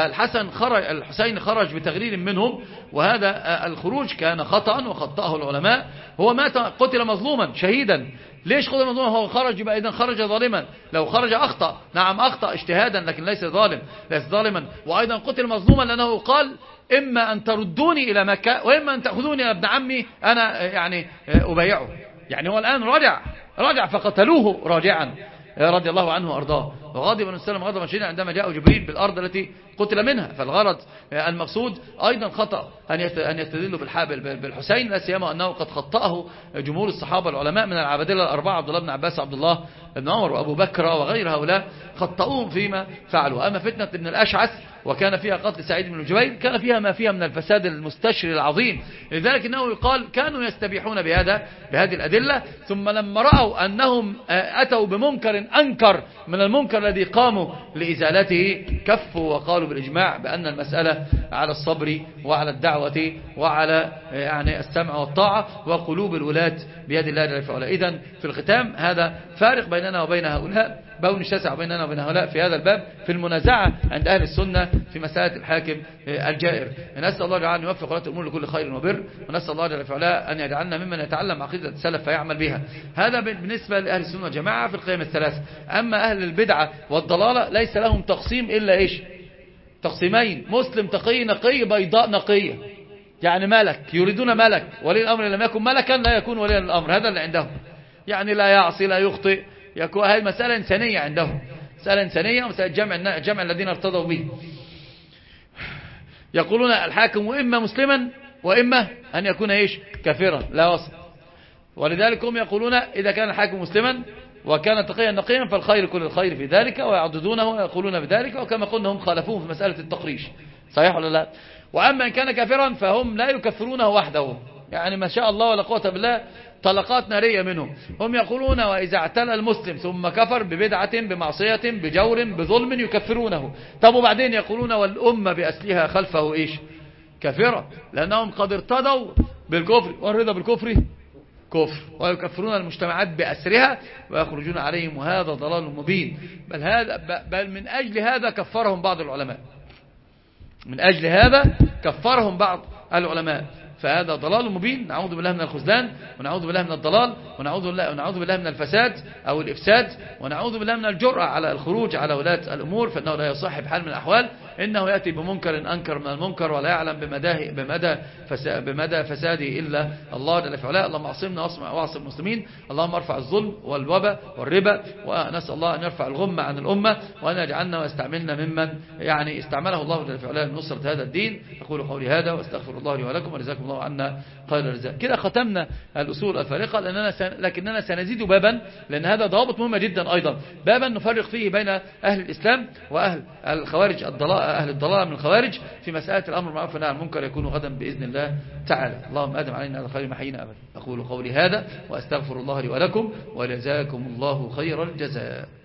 الحسين خرج بتغرير منهم، وهذا الخروج كان خطأ وخطأه العلماء. هو مات قتل مظلوما شهيدا. ليش قتل مظلوما؟ هو خرج يبقى إذن خرج ظالما. لو خرج أخطأ، نعم أخطأ اجتهادا لكن ليس ظالما. وأيضا قتل مظلوما لأنه قال: إما أن تردوني إلى مكة وإما أن تأخذوني إلى ابن عمي أنا يعني أبايعه. يعني هو الآن رجع فقتلوه راجعا رضي الله عنه وأرضاه. وغضب النبي صلى الله عليه وسلم غضبا شديدا عندما جاء جبريل بالأرض التي قتل منها. فالغرض المقصود أيضا خطأ أن يستدلوا بالحسين، لا سيما أنه قد خطأه جمهور الصحابة العلماء من العبادلة الأربعة: عبد الله بن عباس، عبد الله بن عمر، وأبو بكر وغير هؤلاء، خطأوهم فيما فعلوا. أما فتنة ابن الأشعث وكان فيها قتل سعيد بن جبير كان فيها ما فيها من الفساد المستشري العظيم. لذلك إنه يقال كانوا يستبيحون بهذه الأدلة، ثم لما رأوا أنهم أتوا بمنكر أنكر من المنكر الذي قاموا لإزالته كفوا وقالوا بالإجماع بأن المسألة على الصبر وعلى الدعوة وعلى يعني السمع والطاعة، وقلوب الولاة بيد الله جل وعلا. إذن في الختام هذا فارق بيننا وبين هؤلاء، بون شاسع بيننا وبين هؤلاء في هذا الباب في المنازعة عند أهل السنة في مسألة الحاكم الجائر. نسأل الله تعالى أن يوفق ولاة الأمور لكل خير وبر، ونسأل الله جل وعلا أن يجعلنا ممن يتعلم عقيدة السلف فيعمل بها. هذا بالنسبة لأهل السنة والجماعة في القيم الثلاث. أما أهل البدعة والضلالة ليس لهم تقسيم إلا إيش؟ تقسيمين: مسلم تقي نقي، بيضاء نقية، يعني ملك، يريدون ملك، ولي الأمر لم يكن ملكا لا يكون ولي الأمر. هذا اللي عندهم، يعني لا يعصي لا يخطئ، يكون هذه مسألة إنسانية عندهم، مسألة إنسانية ومسألة جمع الذين ارتضوا به. يقولون الحاكم وإما مسلما وإما أن يكون إيش؟ كافرا، لا وسط. ولذلك هم يقولون إذا كان الحاكم مسلما وكان تقيا نقيا فالخير كل الخير في ذلك، ويعضدونه ويقولون بذلك. وكما قلنا هم خالفوه في مسألة التقريش، صحيح ولا لا؟ وأما إن كان كافرا فهم لا يكفرونه وحده، يعني ما شاء الله ولا قوة بالله طلقات نارية منهم. هم يقولون وإذا اعتلى المسلم ثم كفر ببدعة بمعصية بجور بظلم يكفرونه. طب وبعدين يقولون والأمة بأسلها خلفه إيش؟ كافرة، لأنهم قد ارتضوا بالكفر، والرضا بالكفر كفر، ويكفرون المجتمعات بأسرها ويخرجون عليهم، وهذا ضلال مبين. بل من أجل هذا كفرهم بعض العلماء، من أجل هذا كفرهم بعض العلماء. فهذا ضلال مبين، نعوذ بالله من الخذلان، ونعوذ بالله من الضلال، ونعوذ بالله من الفساد أو الإفساد، ونعوذ بالله من الجرأة على الخروج على ولاة الأمور، فإنه لا يصح بحال من الأحوال. إنه يأتي بمنكر أنكر من المنكر ولا يعلم بمدى فساده إلا الله جل في علاه. اللهم اعصمنا واعصم المسلمين. اللهم ارفع الظلم والوباء والربا، ونسأل الله أن يرفع الغمة عن الأمة وأن يجعلنا ويستعملنا ممن يعني استعمله الله جل في علاه لنصرة هذا الدين. أقول قولي هذا واستغفر الله لي ولكم وجزاكم الله عنا خير الجزاء. كده ختمنا الأصول الفارقة، لكننا سنزيد بابا، لأن هذا ضوابط مهمة جدا أيضا، بابا نفرق فيه بين أهل الإسلام وأهل الخوارج أهل الضلال من الخوارج في مسألة الأمر بالمعروف والنهي عن المنكر، يكون غدا بإذن الله تعالى. اللهم أدم علينا على الخير ما حيينا أبدا. أقول قولي هذا وأستغفر الله لي ولكم وجزاكم الله خير الجزاء.